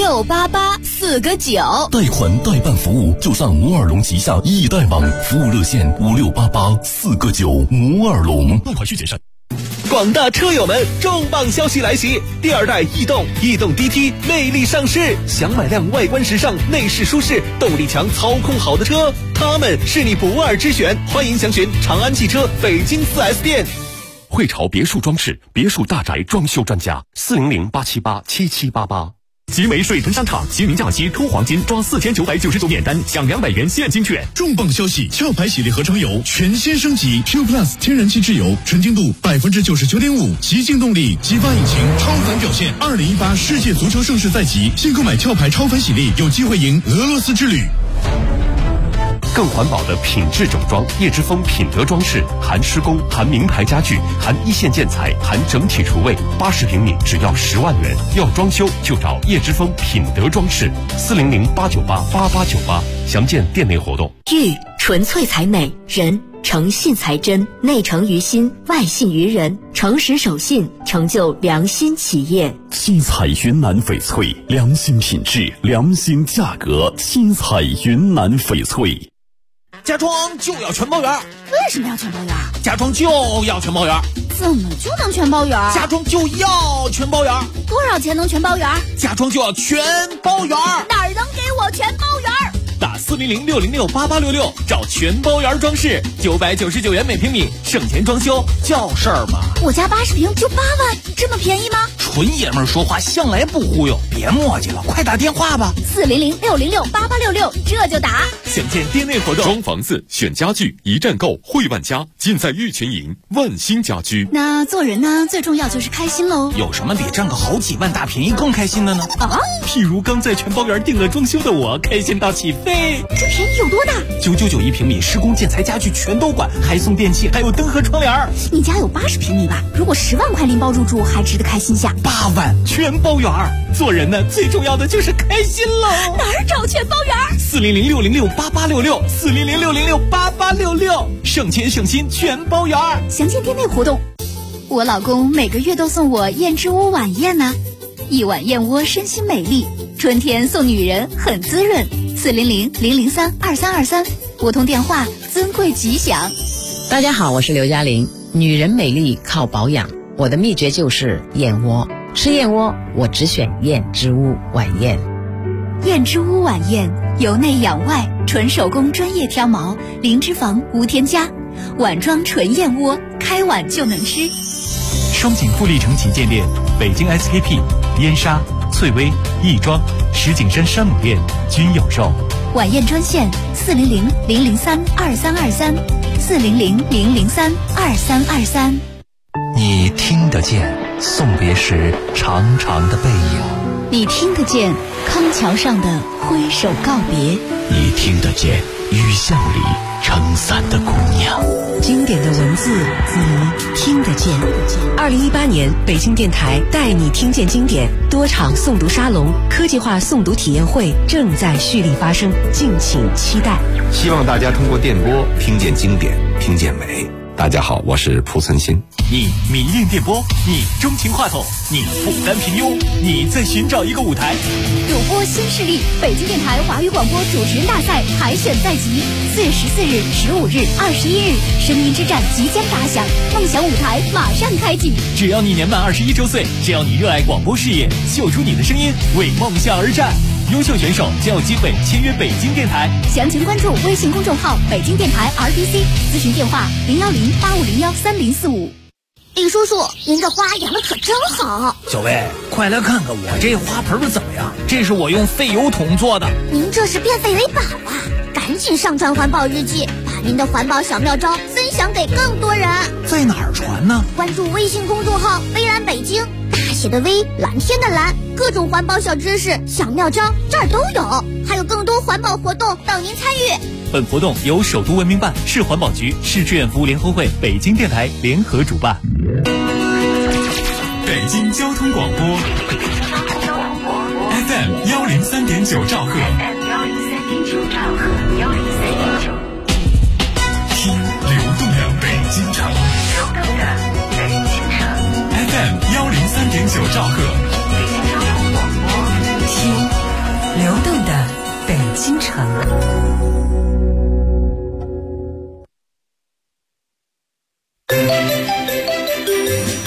？5688-4个9， 贷款代办服务就上摩尔龙旗下易贷网，服务热线5688-4个9，摩尔龙，贷款需谨慎。 广大车友们，重磅消息来袭！第2代逸动 DT 魅力上市，想买辆外观时尚、内饰舒适、动力强、操控好的车，它们是你不二之选。欢迎详询长安汽车北京4S店。 汇潮别墅装饰，别墅大宅装修专家，400-878-7788。集美水城商场新年假期抽黄金抓4999免单，享200元现金券。 重磅消息！壳牌系列合成油全新升级 Q Plus 天然气质油，纯净度99.5%，极净动力，激发引擎，超凡表现。2018世界足球盛世在即，新购买壳牌超凡喜力，有机会赢俄罗斯之旅。 更环保的品质整装，叶之峰品德装饰，含施工，含名牌家具，含一线建材，含整体厨卫，80平米只要10万元。要装修就找叶之峰品德装饰，400-898-8898，详见店内活动。 玉纯粹才美，人诚信才真，内诚于心，外信于人，诚实守信，成就良心企业。 七彩云南翡翠，良心品质，良心价格，七彩云南翡翠。 家装就要全包圆。 为什么要全包圆？ 家装就要全包圆。 怎么就能全包圆？ 家装就要全包圆。 多少钱能全包圆？ 家装就要全包圆。 哪儿能给我全包圆？ 打400-606-8866找全包圆装饰，999元每平米，省钱装修叫事儿吗？ 我家80平就8万，这么便宜吗？ 纯爷们儿说话向来不忽悠，别磨叽了，快打电话吧。 400-606-8866，这就打。 详见店内活动。 装房子选家具，一站购汇万家，尽在玉泉营万兴家居。 那做人呢，最重要就是开心喽。 有什么比挣个好几万大便宜更开心的呢？ 啊， 譬如刚在全包圆定了装修的我，开心到起飞。 这便宜有多大 ？999平米，施工建材家具全都管，还送电器，还有灯和窗帘。 你家有80平米吧？如果10万块拎包入住，还值得开心下。 8万全包圆。做人呢，最重要的就是开心喽。 哪儿找全包圆 ？400-606-8866，400-606-8866，省钱省心全包圆。 详见店内活动。我老公每个月都送我燕之屋晚宴呢，一碗燕窝身心美丽，春天送女人很滋润。400-003-2323，拨通电话，尊贵吉祥。 大家好，我是刘嘉玲。女人美丽靠保养，我的秘诀就是燕窝。吃燕窝，我只选燕之屋晚宴。 燕之屋晚宴，由内养外，纯手工专业挑毛，零脂肪无添加，碗装纯燕窝，开碗就能吃。 双井富力城旗舰店、北京 SKP、燕莎、翠微、亦庄、石景山山姆店均有售。 晚宴专线400-003-2323，400-003-2323。 你听得见送别时长长的背影， 你听得见康桥上的挥手告别， 你听得见雨巷里撑伞的姑娘。 经典的文字，你听得见。2018年，北京电台带你听见经典多场诵读沙龙、科技化诵读体验会正在蓄力发生，敬请期待。 希望大家通过电波听见经典，听见美。大家好，我是蒲存昕。 你迷恋电波，你钟情话筒，你不甘平庸，你在寻找一个舞台。 主播新势力，北京电台华语广播主持人大赛海选在即，4月14日、15日、21日，声音之战即将打响，梦想舞台马上开启。 只要你年满21周岁，只要你热爱广播事业，秀出你的声音，为梦想而战。优秀选手将有机会签约北京电台。 详情关注微信公众号北京电台 RDC， 咨询电话010-8501-3045。 李叔叔，您这花养的可真好。 小薇，快来看看我这花盆怎么样？这是我用废油桶做的。 您这是变废为宝啊！赶紧上传环保日记，把您的环保小妙招分享给更多人。 在哪儿传呢？ 关注微信公众号微蓝北京，大写的微，蓝天的蓝，各种环保小知识、小妙招这儿都有，还有更多环保活动等您参与。 本活动由首都文明办、市环保局、市志愿服务联合会、北京电台联合主办。 北京交通广播 FM 103.9兆赫，听流动的北京城。FM 103.9兆赫， 听流动的北京城。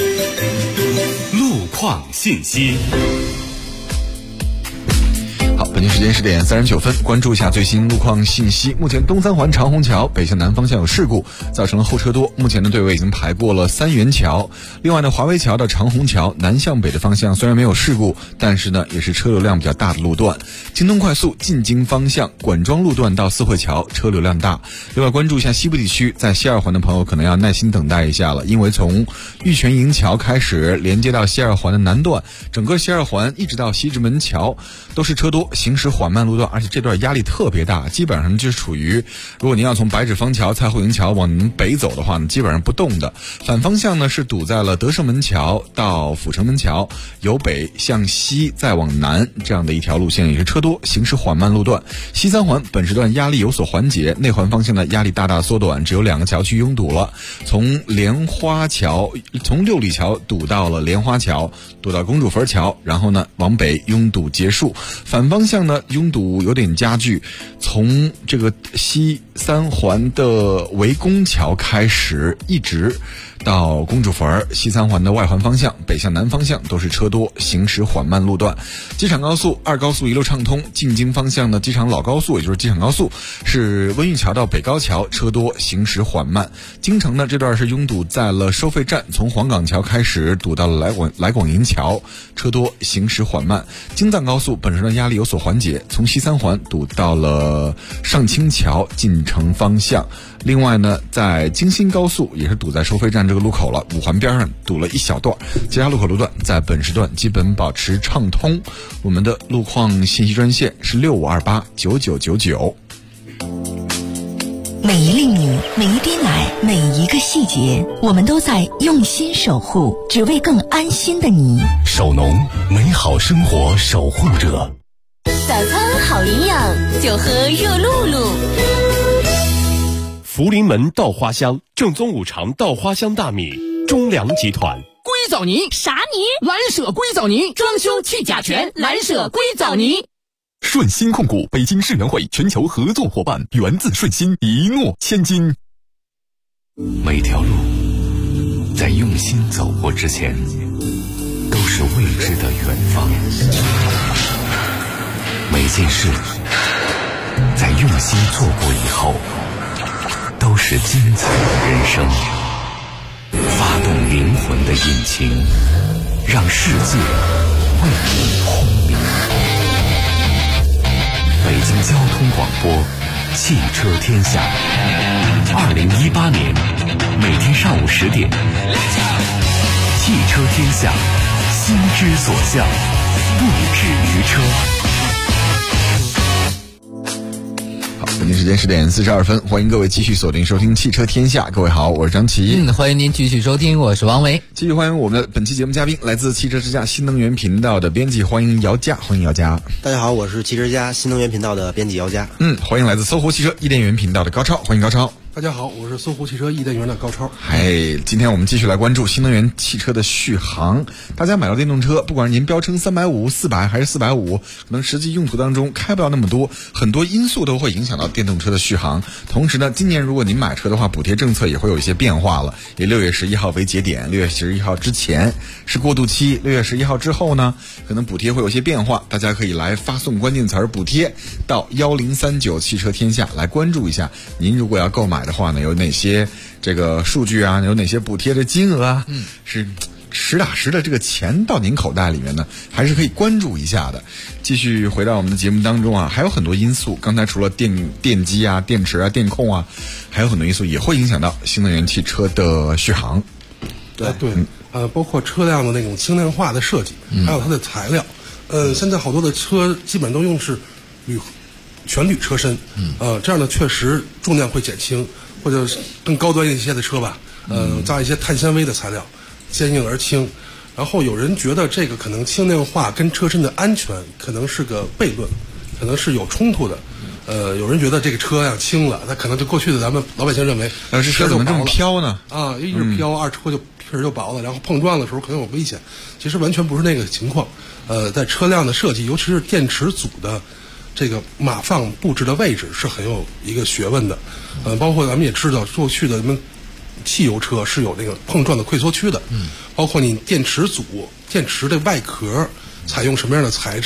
路况信息。 好， 北京时间10点39分，关注一下最新路况信息。目前东三环长虹桥北向南方向有事故，造成了后车多。目前的队尾已经排过了三元桥。另外呢，华威桥到长虹桥南向北的方向虽然没有事故，但是呢也是车流量比较大的路段。京东快速进京方向管庄路段到四惠桥车流量大。另外关注一下西部地区，在西二环的朋友可能要耐心等待一下了，因为从玉泉营桥开始连接到西二环的南段，整个西二环一直到西直门桥都是车多，行驶缓慢路段，而且这段压力特别大，基本上就是处于如果您要从白纸坊桥、蔡户营桥往北走的话呢，基本上不动的。反方向呢是堵在了德胜门桥到阜成门桥，由北向西再往南这样的一条路线，也是车多，行驶缓慢路段。西三环本时段压力有所缓解，内环方向的压力大大缩短，只有2个桥区拥堵了，从莲花桥从六里桥堵到了莲花桥，堵到公主坟桥，然后呢往北拥堵结束。反方向呢拥堵有点加剧，从这个西三环的围公桥开始，一直到公主坟，西三环的外环方向北向南方向都是车多，行驶缓慢路段。机场高速、二高速一路畅通，进京方向的机场老高速也就是机场高速是温榆桥到北高桥车多，行驶缓慢。京城呢这段是拥堵在了收费站，从黄岗桥开始堵到了来广营桥，车多，行驶缓慢。京藏高速本时段压力有所缓解，从西三环堵到了上清桥进城方向。另外呢，在京新高速也是堵在收费站这个路口了，五环边上堵了一小段，其他路口路段在本时段基本保持畅通。我们的路况信息专线是65289999。 每一粒米，每一滴奶，每一个细节，我们都在用心守护，只为更安心的你。 守农，美好生活守护者。 早餐好营养，就喝热露露。 福临门稻花香，正宗五常稻花香大米，中粮集团。 硅藻泥啥泥？ 蓝舍硅藻泥，装修去甲醛，蓝舍硅藻泥。 顺鑫控股北京世园会全球合作伙伴，源自顺鑫，一诺千金。 每条路在用心走过之前，都是未知的远方。每件事在用心做过以后，都是精彩的人生。发动灵魂的引擎，让世界为你轰鸣。北京交通广播，汽车天下。2018年每天上午10点，汽车天下，心之所向，不止于车。 北京时间10点42分，欢迎各位继续锁定收听汽车天下。各位好，我是张琪。 欢迎您继续收听，我是王维。 继续欢迎我们的本期节目嘉宾，来自汽车之家新能源频道的编辑，欢迎姚佳。欢迎姚佳。 大家好，我是汽车之家新能源频道的编辑姚佳。 欢迎来自搜狐汽车易电源频道的高超，欢迎高超。 大家好，我是搜狐汽车易电源的高超。 今天我们继续来关注新能源汽车的续航。大家买到电动车，不管是您标称350、400还是450，可能实际用途当中开不了那么多，很多因素都会影响到电动车的续航。同时呢，今年如果您买车的话，补贴政策也会有一些变化了。以6月11号为节点，6月11号之前是过渡期，6月11号之后呢，可能补贴会有些变化。大家可以来发送关键词补贴到1039汽车天下来关注一下。您如果要购买的话呢，有哪些这个数据啊，有哪些补贴的金额啊，是实打实的这个钱到您口袋里面呢，还是可以关注一下的。继续回到我们的节目当中啊，还有很多因素，刚才除了电机啊、电池啊、电控啊，还有很多因素也会影响到新能源汽车的续航。 对，包括车辆的那种轻量化的设计，还有它的材料。现在好多的车基本都用是全铝车身，这样呢确实重量会减轻，或者更高端一些的车吧，加一些碳纤维的材料，坚硬而轻。然后有人觉得这个可能轻量化跟车身的安全可能是个悖论，可能是有冲突的。有人觉得这个车要轻了，那可能就过去的咱们老百姓认为， 这车怎么这么飘呢？ 一是飘，二车就皮儿就薄了，然后碰撞的时候可能有危险。其实完全不是那个情况。在车辆的设计，尤其是电池组的这个码放布置的位置是很有一个学问的。包括咱们也知道，过去的咱们汽油车是有那个碰撞的溃缩区的。包括你电池组、电池的外壳采用什么样的材质，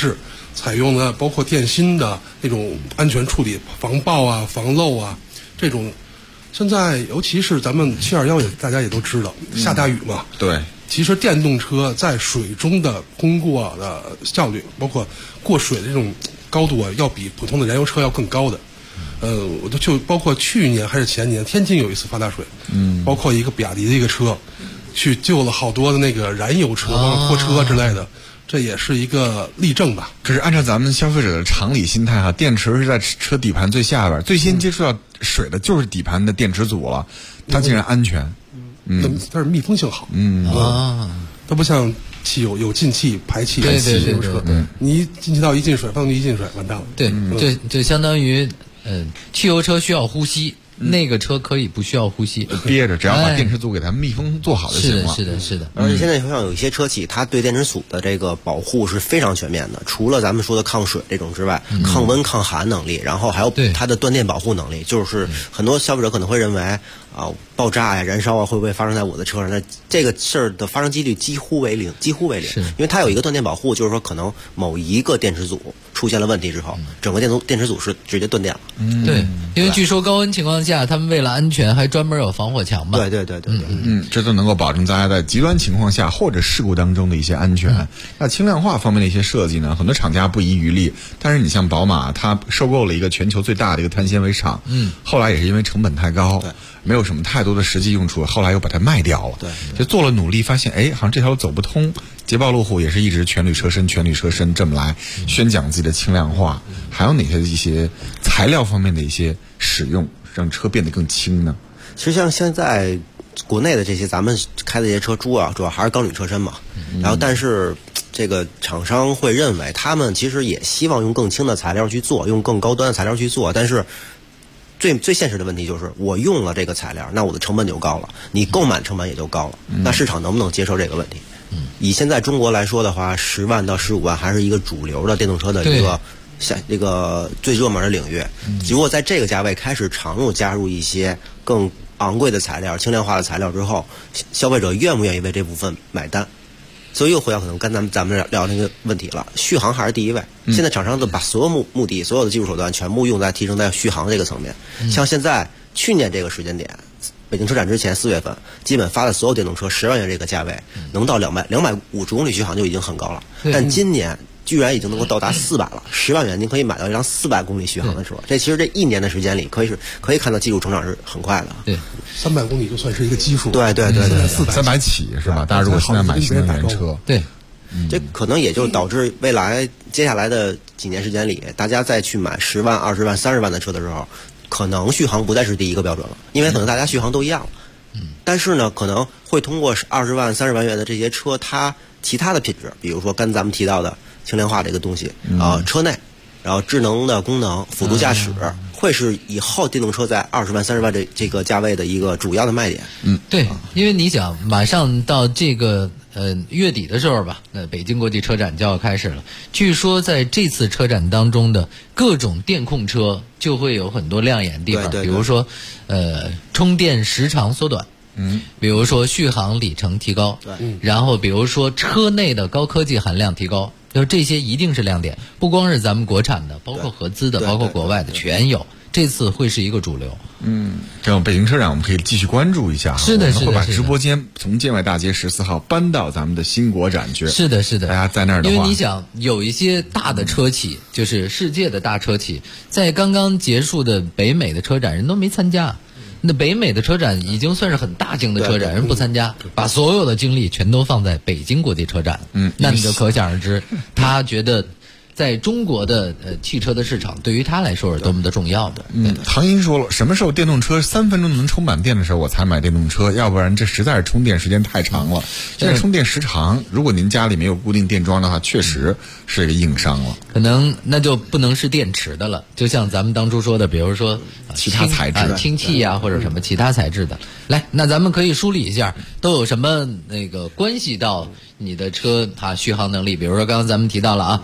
采用的包括电芯的那种安全处理，防爆啊、防漏啊这种。现在尤其是咱们721大家也都知道，下大雨嘛， 对。 其实电动车在水中的通过的效率，包括过水的这种高度啊，要比普通的燃油车要更高的。我就包括去年还是前年，天津有一次发大水，包括一个比亚迪的一个车，去救了好多的那个燃油车、货车之类的。这也是一个例证吧。 可是按照咱们消费者的常理心态哈，电池是在车底盘最下边，最先接触到水的就是底盘的电池组了，它竟然安全。 但是密封性好。它不像汽油有进气排气， 对， 你一进气道一进水，发动机一进水，完蛋了。 对，就相当于汽油车需要呼吸。那个车可以不需要呼吸， 憋着，只要把电池组给它密封做好就行了。 是的。 而且现在像有一些车企，它对电池组的这个保护是非常全面的，除了咱们说的抗水这种之外，抗温抗寒能力，然后还有它的断电保护能力。就是很多消费者可能会认为爆炸呀、燃烧啊会不会发生在我的车上？那这个事儿的发生几率几乎为零，因为它有一个断电保护，就是说可能某一个电池组出现了问题之后，整个电池组是直接断电了。 对，因为据说高温情况下，他们为了安全还专门有防火墙嘛。 对。 这都能够保证大家在极端情况下或者事故当中的一些安全。那轻量化方面的一些设计呢，很多厂家不遗余力。但是你像宝马，它收购了一个全球最大的一个碳纤维厂，后来也是因为成本太高，没有什么太多的实际用处，后来又把它卖掉了。就做了努力，发现好像这条路走不通。捷豹路虎也是一直全铝车身这么来宣讲自己的轻量化。还有哪些一些材料方面的一些使用，让车变得更轻呢？ 其实像现在国内的这些咱们开的这些车主要还是钢铝车身嘛，然后但是这个厂商会认为他们其实也希望用更轻的材料去做，用更高端的材料去做，但是最现实的问题就是我用了这个材料，那我的成本就高了，你购买成本也就高了，那市场能不能接受这个问题？以现在中国来说的话，10万到15万还是一个主流的电动车的这个最热门的领域。如果在这个价位开始常用加入一些更昂贵的材料、轻量化的材料之后，消费者愿不愿意为这部分买单？所以又回到可能跟咱们聊那个问题了，续航还是第一位。现在厂商把所有目的、所有的技术手段全部用在提升在续航这个层面。像现在去年这个时间点，北京车展之前4月份，基本发的所有电动车10万元这个价位，能到250公里续航就已经很高了。但今年居然已经能够到达400了，10万元您可以买到一辆400公里续航的车。这其实这1年的时间里，可以看到技术成长是很快的。 对 ，300公里就算是一个基数。 对 ，300起是吧？大家如果现在买新能源车， 对， 这可能也就导致未来接下来的几年时间里，大家再去买10万、20万、30万的车的时候，可能续航不再是第一个标准了，因为可能大家续航都一样了。但是呢，可能会通过20万、30万元的这些车，它其他的品质，比如说跟咱们提到的轻量化这个东西车内，然后智能的功能、辅助驾驶，会是以后电动车在20万、30万这个价位的一个主要的卖点。 对，因为你想，马上到这个月底的时候吧，那北京国际车展就要开始了。据说在这次车展当中的各种电控车就会有很多亮眼的地方，比如说充电时长缩短。比如说续航里程提高，然后比如说车内的高科技含量提高，就这些一定是亮点，不光是咱们国产的，包括合资的，包括国外的全有。这次会是一个主流。 这种北京车展我们可以继续关注一下。 是的， 会把直播间从建外大街14号搬到咱们的新国展去。 是的， 大家在那儿的话， 因为你想有一些大的车企，就是世界的大车企，在刚刚结束的北美的车展，人都没参加。那北美的车展已经算是很大型的车展，人不参加，把所有的精力全都放在北京国际车展。那你就可想而知，他觉得在中国的汽车的市场对于他来说是多么的重要的。 唐英说了，什么时候电动车3分钟能充满电的时候我才买电动车，要不然这实在是充电时间太长了。现在充电时长，如果您家里没有固定电桩的话，确实是一个硬伤了。 可能那就不能是电池的了，就像咱们当初说的，比如说其他材质氢气啊，或者什么其他材质的。来，那咱们可以梳理一下都有什么关系到你的车续航能力。比如说刚刚咱们提到了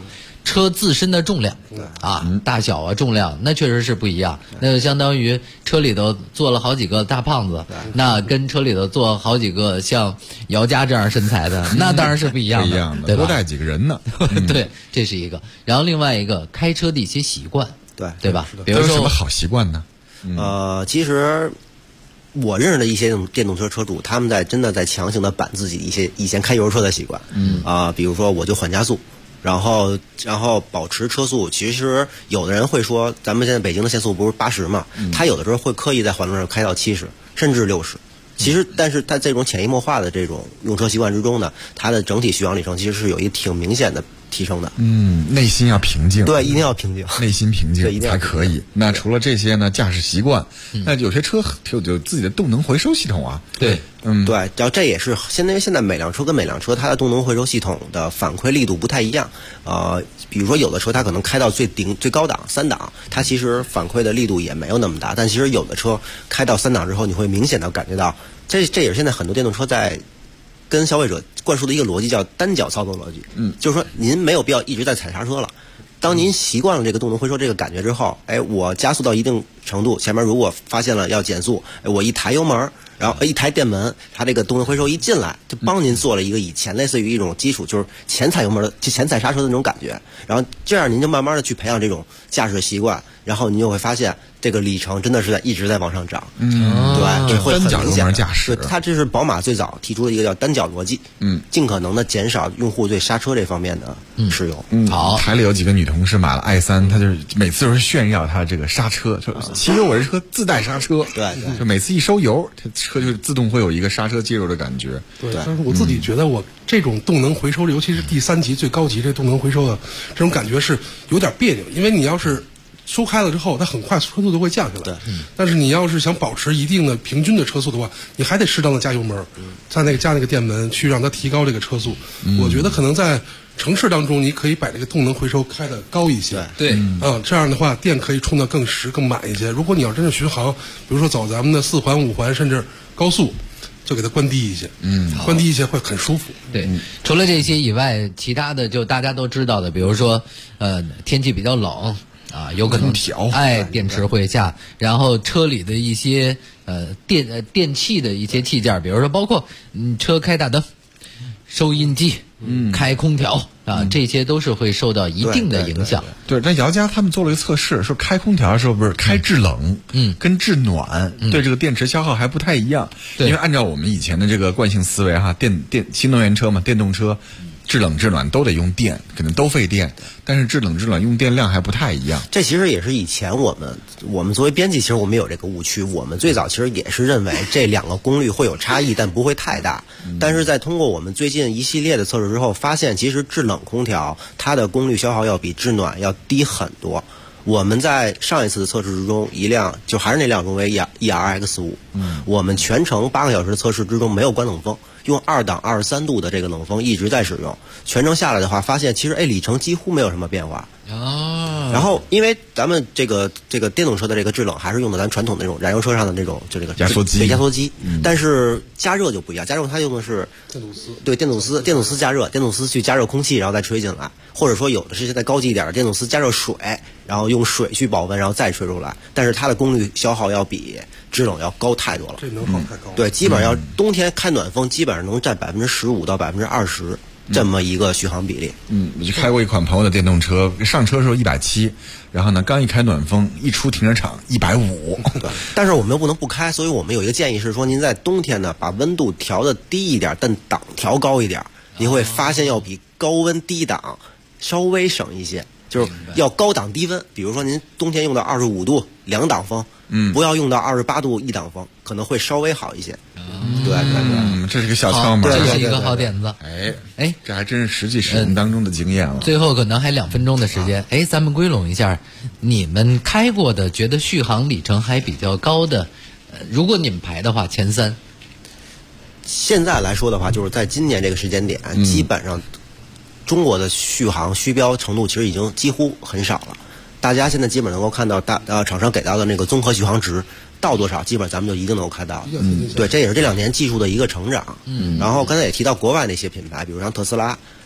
车自身的重量大小啊重量，那确实是不一样。那就相当于车里头坐了好几个大胖子，那跟车里头坐好几个像姚家这样身材的，那当然是不一样的， 不一样的， 对吧？ 多带几个人呢？ 对，这是一个。然后另外一个开车的一些习惯，对吧？比如说有什么好习惯呢？ 其实我认识的一些电动车车主，他们真的在强行的板自己一些以前开油车的习惯。比如说我就缓加速，然后保持车速。其实有的人会说，咱们现在北京的限速不是80嘛？他有的时候会刻意在环路上开到70，甚至60。其实，但是在这种潜移默化的这种用车习惯之中呢，它的整体续航里程其实是有一个挺明显的提升的。 内心要平静。 对，一定要平静， 内心平静才可以。那除了这些呢，驾驶习惯，那有些车有自己的动能回收系统啊。 对， 对，然后这也是现在每辆车跟每辆车它的动能回收系统的反馈力度不太一样。比如说有的车它可能开到最高档3档，它其实反馈的力度也没有那么大，但其实有的车开到3档之后，你会明显的感觉到，这也是现在很多电动车在跟消费者灌输的一个逻辑，叫单脚操作逻辑。就是说您没有必要一直在踩刹车了。当您习惯了这个动能回收这个感觉之后，我加速到一定程度，前面如果发现了要减速，我一抬油门，然后一抬电门，它这个动能回收一进来，就帮您做了一个以前类似于一种基础，就是前踩油门的、前踩刹车的那种感觉。然后这样您就慢慢的去培养这种驾驶习惯，然后您就会发现这个里程真的是一直在往上涨。对，会很明显驾驶。 它这是宝马最早提出的一个叫单脚逻辑，尽可能的减少用户对刹车这方面的使用。 好， 台里有几个女同事买了i3，她就是每次都是炫耀她这个刹车，说其实我这车自带刹车。 对， 就每次一收油，车就自动会有一个刹车介入的感觉。 对，但是我自己觉得我这种动能回收，尤其是第3级最高级这动能回收的这种感觉是有点别扭，因为你要是收开了之后，它很快车速就会降下来。 对， 但是你要是想保持一定的平均的车速的话，你还得适当的加油门，加那个电门，去让它提高这个车速。我觉得可能在城市当中，你可以把这个动能回收开得高一些。 对， 这样的话电可以充得更实、更满一些。如果你要真是巡航，比如说走咱们的4环、5环，甚至高速，就给它关低一些。关低一些会很舒服。 对，除了这些以外，其他的就大家都知道的，比如说天气比较冷。有可能电池会下，然后车里的一些电器的一些器件，比如说包括车开大灯、收音机、开空调这些都是会受到一定的影响。 对，但姚家他们做了一个测试，说开空调的时候不是开制冷，跟制暖对这个电池消耗还不太一样。因为按照我们以前的这个惯性思维新能源车嘛，电动车。制冷制暖都得用电，可能都费电，但是制冷制暖用电量还不太一样。 这其实也是以前我们作为编辑，其实我们有这个误区。我们最早其实也是认为这2个功率会有差异，但不会太大。但是在通过我们最近一系列的测试之后，发现其实制冷空调它的功率消耗要比制暖要低很多。我们在上一次的测试之中，一辆就还是那辆荣威 ERX5，我们全程8个小时的测试之中没有关冷风，用2档23度的这个冷风一直在使用，全程下来的话，发现其实里程几乎没有什么变化。然后因为咱们这个电动车的这个制冷还是用的咱传统的那种燃油车上的那种就这个压缩机， 但是加热就不一样，加热它用的是电阻丝加热，电阻丝去加热空气，然后再吹进来，或者说有的是现在高级一点的电阻丝加热水，然后用水去保温，然后再吹出来，但是它的功率消耗要比制冷要高太多了。 这能耗太高。 对，基本上要冬天开暖风，基本上能占15%到20%。这么一个续航比例。 我就开过一款朋友的电动车，上车的时候170，然后呢刚一开暖风，一出停车场150。 对，但是我们又不能不开，所以我们有一个建议是说，您在冬天呢把温度调的低一点，但档调高一点，你会发现要比高温低档稍微省一些，就是要高档低温。比如说您冬天用到25度2档风，不要用到28度1档风，可能会稍微好一些。对， 这是个小窍门， 这是一个好点子。 这还真是实际使用当中的经验了。 最后可能还2分钟的时间，咱们归拢一下，你们开过的觉得续航里程还比较高的，如果你们排的话，前3。 现在来说的话，就是在今年这个时间点，基本上中国的续航虚标程度其实已经几乎很少了。大家现在基本能够看到厂商给到的那个综合续航值到多少，基本咱们就一定能够看到。对，这也是这2年技术的一个成长。然后刚才也提到国外那些品牌，比如像特斯拉，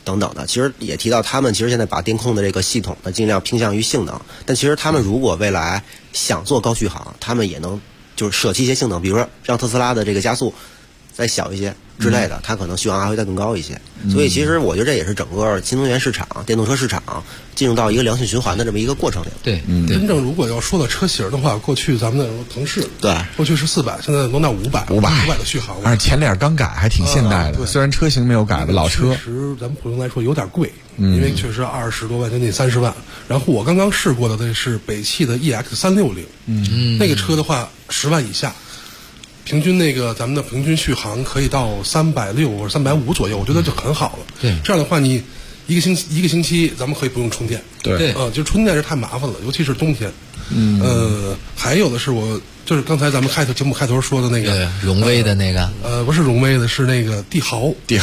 等等的。其实也提到他们其实现在把电控的这个系统呢尽量偏向于性能，但其实他们如果未来想做高续航，他们也能就是舍弃一些性能，比如说让特斯拉的这个加速再小一些之类的，它可能续航还会再更高一些。所以其实我觉得这也是整个新能源市场、电动车市场进入到一个良性循环的这么一个过程里。 对， 真正如果要说到车型的话，过去咱们那腾势， 对， 过去是400，现在能到500的续航， 而且前脸刚改，还挺现代的。虽然车型没有改的老车， 确实咱们普通来说有点贵，因为确实20多万，将近30万。然后我刚刚试过的那是北汽的 EX360，那个车的话10万以下。平均咱们的平均续航可以到360或者350左右，我觉得就很好了。 对， 这样的话你一个星期咱们可以不用充电。 对， 就充电是太麻烦了，尤其是冬天。还有的是就是刚才咱们节目开头说的那个荣威的那个， 不是荣威的，是那个帝豪的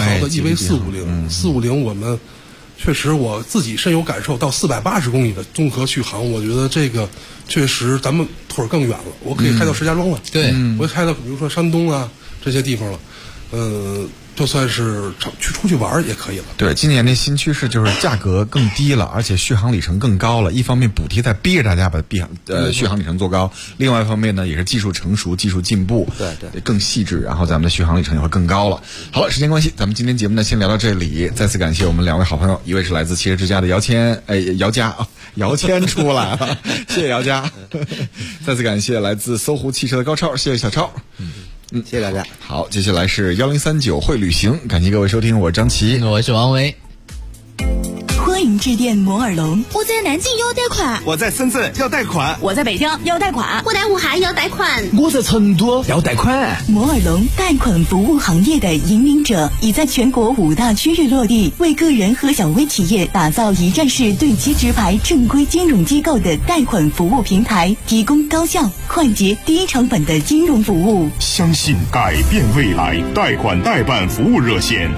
EV450，450我们确实我自己深有感受，到480公里的综合续航，我觉得这个确实咱们腿更远了，我可以开到石家庄了， 对， 我可以开到比如说山东啊这些地方了，就算是出去玩也可以了。 对，今年的新趋势就是价格更低了，而且续航里程更高了。一方面补贴在逼着大家把续航里程做高，另外一方面呢也是技术成熟、技术进步，对，更细致，然后咱们的续航里程也会更高了。好了，时间关系，咱们今天节目呢先聊到这里。再次感谢我们2位好朋友，一位是来自汽车之家的姚谦出来了，谢谢姚家。再次感谢来自搜狐汽车的高超，谢谢小超。 谢谢大家。 好，接下来是1039会旅行，感谢各位收听，我是张琪， 我是王维。 欢迎致电摩尔龙。 我在南京要贷款， 我在深圳要贷款， 我在北京要贷款， 我在武汉要贷款， 我在成都要贷款。 摩尔龙贷款服务行业的引领者，已在全国5大区域落地，为个人和小微企业打造一站式对接直排正规金融机构的贷款服务平台，提供高效、快捷、低成本的金融服务。 相信改变未来，贷款代办服务热线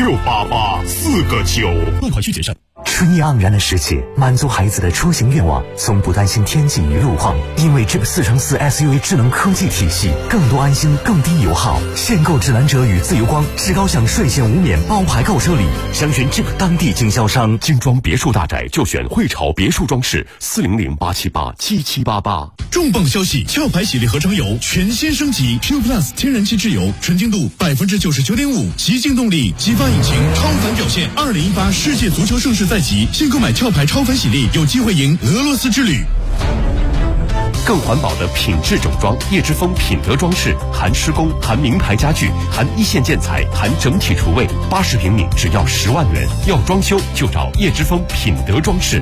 568849， 贷款需谨慎。 春意盎然的世界，满足孩子的出行愿望，从不担心天气与路况，因为 Jeep 4x4 SUV 智能科技体系，更多安心，更低油耗。限购指南者与自由光至高享税前无免包牌购车礼，详询 Jeep 当地经销商。 精装别墅大宅就选汇潮别墅装饰，400-878-7788。 重磅消息！壳牌洗涤合成油全新升级 Q Plus 天然气质油，纯净度99.5%，极净动力，激发引擎，超凡表现。2018世界足球盛世在即，新购买壳牌超凡洗涤，有机会赢俄罗斯之旅。 更环保的品质整装，叶之峰品德装饰，含施工，含名牌家具，含一线建材，含整体厨卫，80平米只要10万元。要装修就找叶之峰品德装饰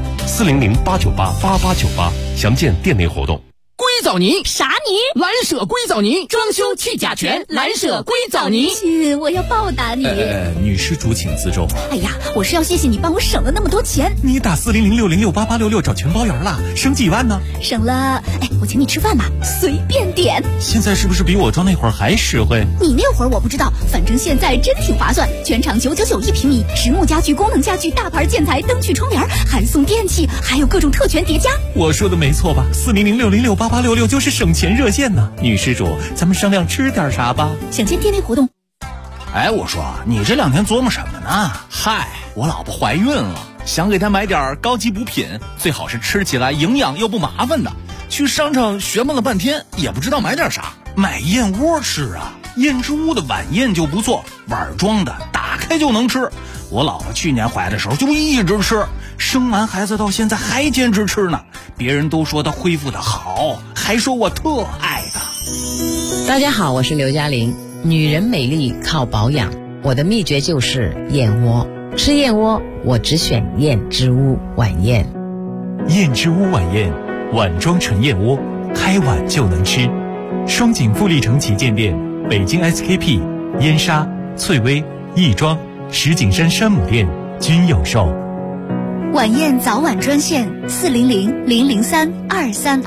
，400-898-8898，详见店内活动。 硅藻泥啥泥？ 蓝舍硅藻泥，装修去甲醛，蓝舍硅藻泥。 亲，我要报答你。 女施主请自重。 哎呀，我是要谢谢你帮我省了那么多钱。 你打400-606-8866找全包圆了，省几万呢？ 省了，我请你吃饭吧，随便点。 现在是不是比我装那会儿还实惠？ 你那会儿我不知道，反正现在真挺划算，全场999一平米，实木家具、功能家具、大牌建材、灯具、窗帘，还送电器，还有各种特权叠加。 我说的没错吧？400-606-8866就是省钱热线呢。女施主，咱们商量吃点啥吧？ 想见店内活动。 我说你这2天琢磨什么呢？ 嗨，我老婆怀孕了，想给她买点高级补品，最好是吃起来营养又不麻烦的。去商场学问了半天，也不知道买点啥。买燕窝吃啊，燕之屋的晚宴就不错，碗装的，打开就能吃。我老婆去年怀的时候就一直吃，生完孩子到现在还坚持吃呢。别人都说她恢复的好，还说我特爱她。 大家好，我是刘嘉玲。女人美丽靠保养，我的秘诀就是燕窝。吃燕窝，我只选燕之屋晚宴。 燕之屋晚宴，碗装纯燕窝，开碗就能吃。双井富力城旗舰店、北京 SKP、燕莎、翠微、亦庄、石景山山姆店均有售。 晚宴早晚专线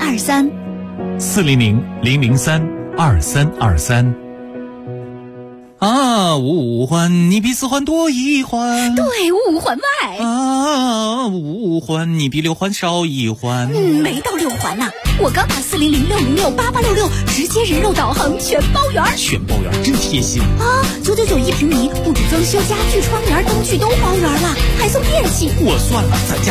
400-003-2323。 400-003-2323。 啊，五环你比四环多一环。 对，5环外。 啊，5环你比6环少一环。 没到6环呢，我刚打400-606-8866，直接人肉导航全包圆。 全包圆真贴心啊！999一平米，不止装修、家具、窗帘、灯具都包圆了，还送电器。 我算了，咱家